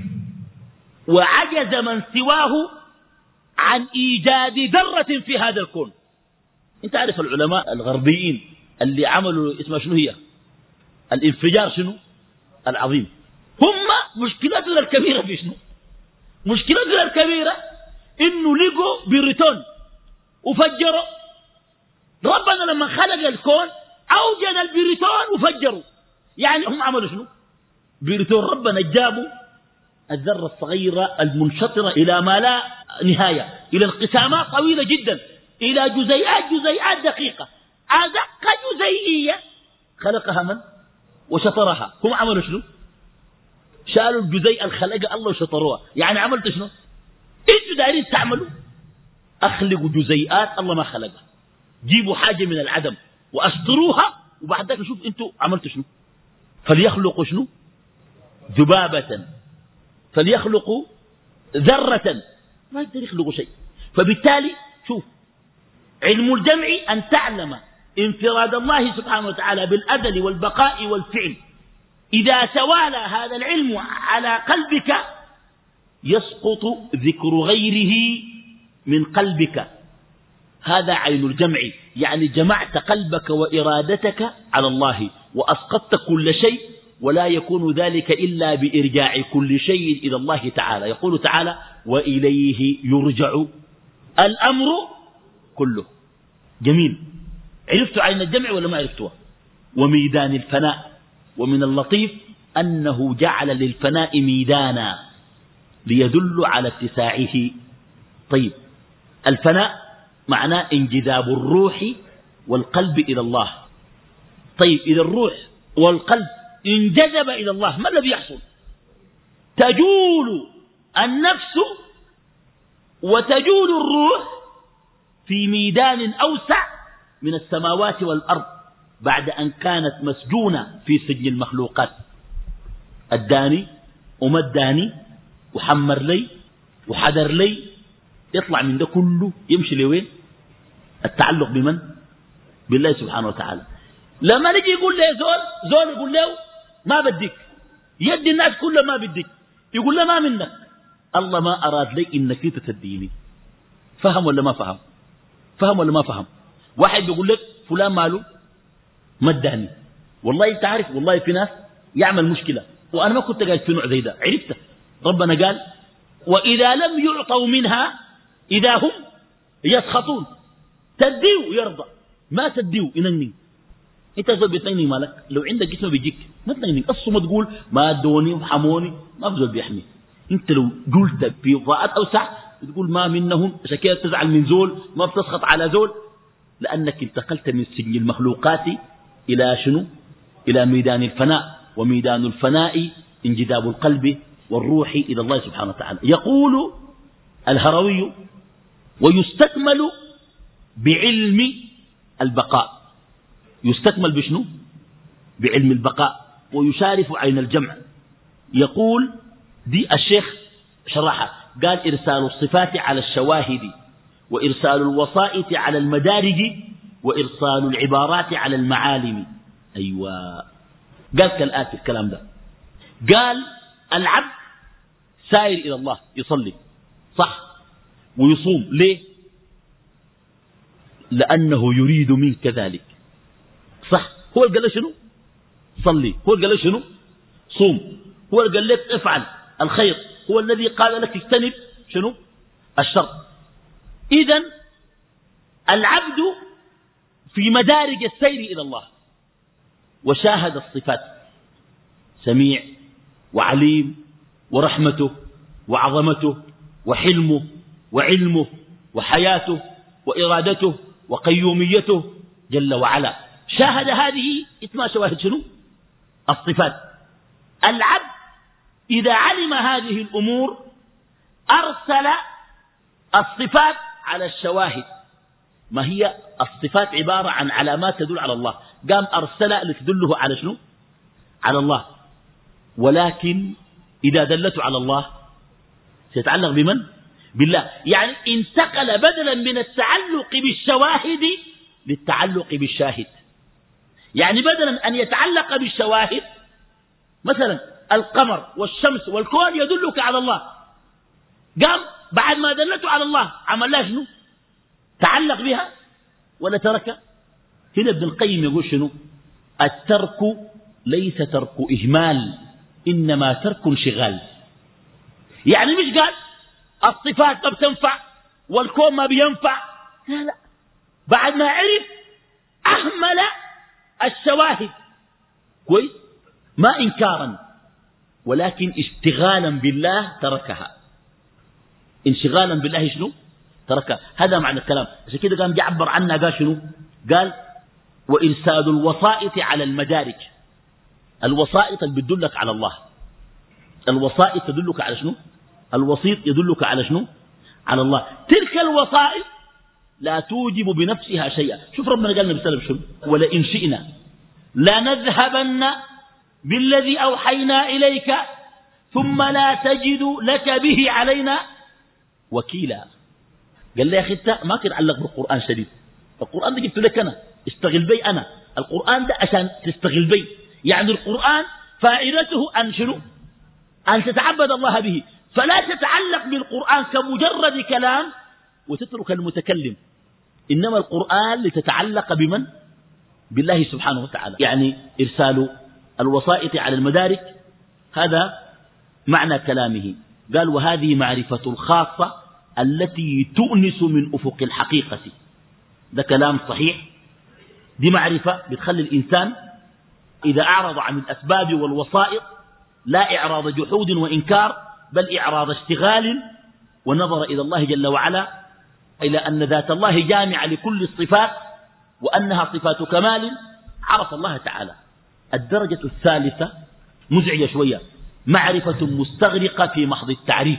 وعجز من سواه عن إيجاد ذرة في هذا الكون. انت عارف العلماء الغربيين اللي عملوا اسمها شنو هي؟ الانفجار شنو؟ العظيم. هم مشكلتنا الكبيرة في شنو؟ مشكلتنا الكبيرة انه لقوا بريتون وفجروا. ربنا لما خلق الكون اوجد البريتون وفجروا. يعني هم عملوا شنو؟ بريتون. ربنا جابوا الذرة الصغيرة المنشطرة إلى ما لا نهاية، إلى انقسامات طويلة جدا، إلى جزيئات جزيئات دقيقة. أدق جزيئية خلقها من؟ وشطرها. هم عملوا شنو؟ شالوا الجزيء الخلق الله وشطروها. يعني عملت شنو؟ انتوا دايرين تعملوا اخلقوا جزيئات الله ما خلقها، جيبوا حاجة من العدم واشطروها، وبعد ذلك نشوف انتوا عملتوا شنو. فليخلقوا شنو؟ ذبابة، فليخلقوا ذرة، ما يقدر يخلقوا شيء. فبالتالي شوف، علم الجمع أن تعلم انفراد الله سبحانه وتعالى بالأزل والبقاء والفعل. إذا توالى هذا العلم على قلبك يسقط ذكر غيره من قلبك. هذا عين الجمع، يعني جمعت قلبك وإرادتك على الله وأسقطت كل شيء، ولا يكون ذلك إلا بإرجاع كل شيء إلى الله تعالى. يقول تعالى وإليه يرجع الأمر كله. جميل. عرفتوا عين الجمع ولا ما عرفتوها؟ وميدان الفناء. ومن اللطيف أنه جعل للفناء ميدانا ليدل على اتساعه. طيب، الفناء معناه انجذاب الروح والقلب إلى الله. طيب، إذا الروح والقلب انجذب إلى الله ما الذي يحصل؟ تجول النفس وتجول الروح في ميدان أوسع من السماوات والأرض بعد أن كانت مسجونة في سجن المخلوقات. الداني ومداني وحمر لي وحذر لي، يطلع من ده كله يمشي لوين؟ التعلق بمن؟ بالله سبحانه وتعالى. لما نجي يقول له زول زول يقول له ما بديك، يدي الناس كلها ما بديك، يقول له ما منك، الله ما أراد لي إنك انت تديني. فهم ولا ما فهم؟ فهم ولا ما فهم؟ واحد بيقول لك فلان ماله مداني، والله انت عارف والله في ناس يعمل مشكلة، وأنا ما كنت قاعد في نوع زي ده، عرفت ربنا قال وإذا لم يعطوا منها إذا هم يسخطون. تديو يرضى، ما تديو ينني. انت زول بتنني مالك، لو عندك جسم بيجيك ما تنني، اصلا ما تقول ما ادوني وحموني، ما بزول بيحمي. انت لو قلت في ضاءات أوسع تقول ما منهم، عشان كده تزعل من زول، ما بتسخط على زول، لأنك انتقلت من سجن المخلوقات إلى شنو؟ إلى ميدان الفناء. وميدان الفناء انجذاب القلب والروح إلى الله سبحانه وتعالى. يقول الهروي ويستكمل بعلم البقاء. يستكمل بشنو؟ بعلم البقاء. ويشارف عين الجمع. يقول دي الشيخ شرحها، قال إرسال الصفات على الشواهد، وإرسال الوسائط على المدارج، وإرسال العبارات على المعالم. أيوة، قال كالآتي الكلام ده، قال العبد سائر إلى الله، يصلي صح ويصوم. ليه؟ لأنه يريد منك ذلك. صح، هو قال له شنو؟ صلي. هو قال له شنو؟ صوم. هو قال لك افعل الخير. هو الذي قال لك اجتنب شنو؟ الشر. إذن العبد في مدارج السير إلى الله، وشاهد الصفات، سميع وعليم ورحمته وعظمته وحلمه وعلمه وحياته وإرادته وقيوميته جل وعلا. شاهد هذه اسمها شواهد شنو؟ الصفات. العبد إذا علم هذه الأمور أرسل الصفات على الشواهد. ما هي الصفات؟ عبارة عن علامات تدل على الله، قام أرسل لتدله على شنو؟ على الله. ولكن إذا دلته على الله سيتعلق بمن؟ بالله. يعني انتقل بدلا من التعلق بالشواهد للتعلق بالشاهد. يعني بدلا أن يتعلق بالشواهد، مثلا القمر والشمس والكون يدلك على الله، قام بعد ما دلته على الله عمل لها شنو؟ تعلق بها ولا ترك؟ هنا ابن القيم يقول شنو؟ الترك ليس ترك إهمال، إنما ترك انشغال. يعني مش قال الصفات ما بتنفع والكون ما بينفع، لا لا، بعد ما عرف أهمل الشواهد. كويس؟ ما إنكارا، ولكن اشتغالا بالله تركها. انشغالا بالله شنو؟ تركها. هذا معنى الكلام. عشان كده قام يعبر عنها قال شنو؟ قال وإرسال الوسائط على المدارج. الوسائط اللي بتدلك على الله. الوسائط تدلك على شنو؟ الوسيط يدلك على شنو؟ على الله. تلك الوسائط لا توجب بنفسها شيئا. شوف ربنا قال لنا بسلم شنو؟ ولئن شئنا لنذهبن بالذي أوحينا إليك ثم لا تجد لك به علينا وكيلا. قال لي يا أخي أنت ما تتعلق بالقرآن شديد، القرآن ده جبت لك أنا، اشتغل بي أنا. القرآن ده عشان تستغل بي. يعني القرآن فائدته أن شنو؟ أن تتعبد الله به. فلا تتعلق بالقرآن كمجرد كلام وتترك المتكلم. إنما القرآن لتتعلق بمن؟ بالله سبحانه وتعالى. يعني إرسال الوسائط على المدارك هذا معنى كلامه. قال وهذه معرفة الخاصة التي تؤنس من أفق الحقيقة. ده كلام صحيح. دي معرفة بتخلي الإنسان إذا أعرض عن الأسباب والوسائط لا إعراض جحود وإنكار، بل إعراض اشتغال ونظر إلى الله جل وعلا، إلى أن ذات الله جامعة لكل الصفات وأنها صفات كمال، عرف الله تعالى. الدرجة الثالثة مزعجة شوية، معرفة مستغرقة في محض التعريف.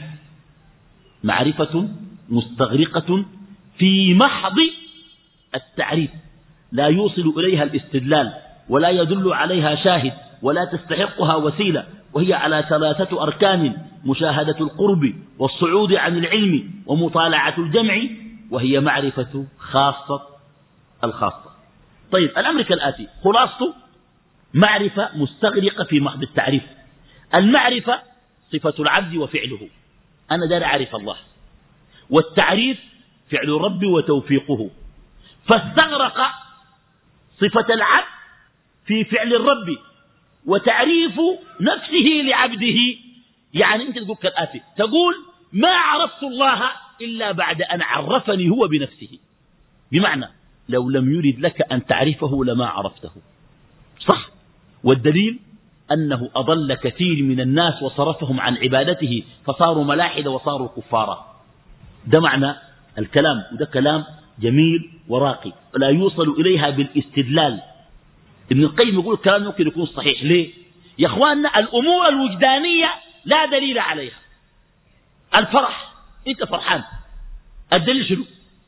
معرفة مستغرقة في محض التعريف، لا يوصل إليها الاستدلال ولا يدل عليها شاهد ولا تستحقها وسيلة، وهي على ثلاثة أركان: مشاهدة القرب والصعود عن العلم ومطالعة الجمع، وهي معرفة خاصة الخاصة. طيب الأمر كالآتي، خلاصته معرفة مستغرقة في محض التعريف. المعرفة صفة العبد وفعله، أنا دار أعرف الله، والتعريف فعل الرب وتوفيقه، فاستغرق صفة العبد في فعل الرب وتعريف نفسه لعبده. يعني أنت تقول كالآتي، تقول ما عرفت الله إلا بعد أن عرفني هو بنفسه، بمعنى لو لم يرد لك أن تعرفه لما عرفته، صح؟ والدليل أنه أضل كثير من الناس وصرفهم عن عبادته فصاروا ملاحدة وصاروا كفارا. ده معنى الكلام، وده كلام جميل وراقي لا يوصل إليها بالاستدلال. ابن القيم يقول الكلام ممكن يكون صحيح. ليه؟ يا أخواننا الأمور الوجدانية لا دليل عليها. الفرح، أنت فرحان، الدليل شنو؟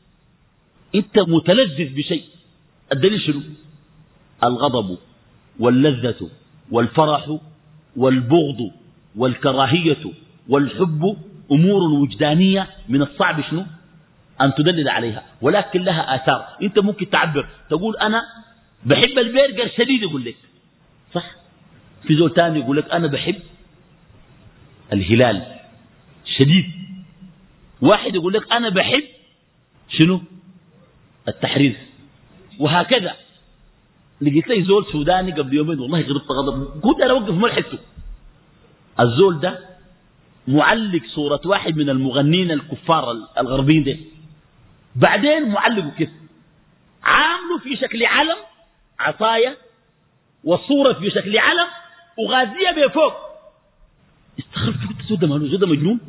أنت متلذذ بشيء، الدليل شنو؟ الغضب واللذة والفرح والبغض والكراهية والحب أمور وجدانية من الصعب شنو؟ أن تدلل عليها، ولكن لها آثار. أنت ممكن تعبر، تقول أنا بحب البرجر شديد، يقول لك صح. في زول تاني يقول لك أنا بحب الهلال شديد. واحد يقول لك أنا بحب شنو؟ التحرير. وهكذا. لقيت لي زول سوداني قبل يومين والله غربت غضب، قلت أنا أوقف ملحقته. الزول ده معلق صورة واحد من المغنين الكفار الغربيين ده، بعدين معلقه كيف عامله في شكل علم، عصاية والصورة في شكل علم وغازية بفوق. استغربت، قلت زود ماله، زود مجنون.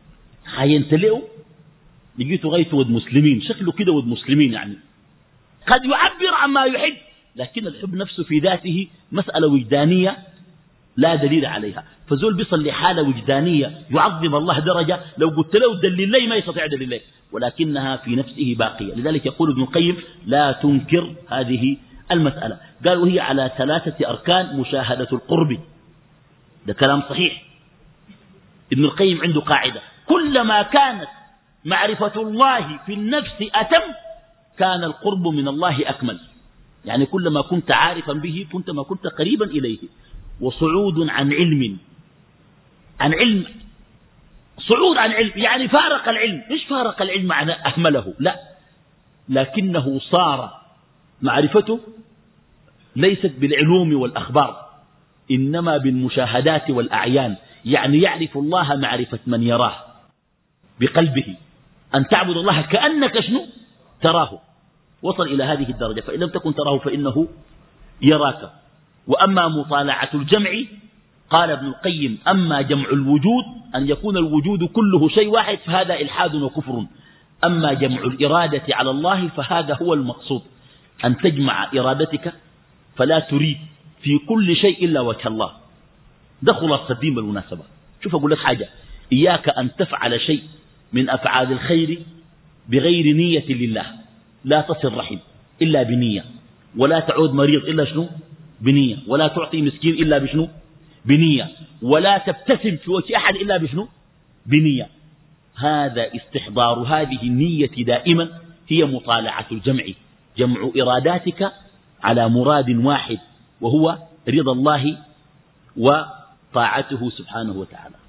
عاينت له لقيته غايته ود مسلمين، شكله كده ود مسلمين، يعني قد يعبر عما يحب، لكن الحب نفسه في ذاته مسألة وجدانية لا دليل عليها. فزول بيصل لحالة وجدانية يعظم الله درجة لو قلت له دليل لي ما يستطيع دليل لي، ولكنها في نفسه باقية. لذلك يقول ابن القيم لا تنكر هذه المسألة. قال وهي على ثلاثة أركان: مشاهدة القرب، ده كلام صحيح. ابن القيم عنده قاعدة: كلما كانت معرفة الله في النفس أتم كان القرب من الله أكمل. يعني كلما كنت عارفا به كنت ما كنت قريبا إليه. وصعود عن علم، عن علم، صعود عن علم يعني فارق العلم، مش فارق العلم معنى أهمله، لا، لكنه صار معرفته ليست بالعلوم والأخبار إنما بالمشاهدات والأعيان. يعني يعرف الله معرفة من يراه بقلبه، أن تعبد الله كأنك شنو؟ تراه. وصل إلى هذه الدرجة، فإن لم تكن تراه فإنه يراك. وأما مطالعة الجمع، قال ابن القيم: أما جمع الوجود أن يكون الوجود كله شيء واحد فهذا إلحاد وكفر. أما جمع الإرادة على الله فهذا هو المقصود، أن تجمع إرادتك فلا تريد في كل شيء إلا وجه الله. ده خلاصة الدين بالمناسبة. شوف أقول لك حاجة، إياك أن تفعل شيء من أفعال الخير بغير نية لله. لا تصل رحم إلا بنية، ولا تعود مريض إلا شنو؟ بنية، ولا تعطي مسكين إلا بشنو؟ بنية، ولا تبتسم في وجه أحد إلا بشنو؟ بنية. هذا استحضار هذه النية دائما هي مطالعة الجمع، جمع إراداتك على مراد واحد وهو رضا الله وطاعته سبحانه وتعالى.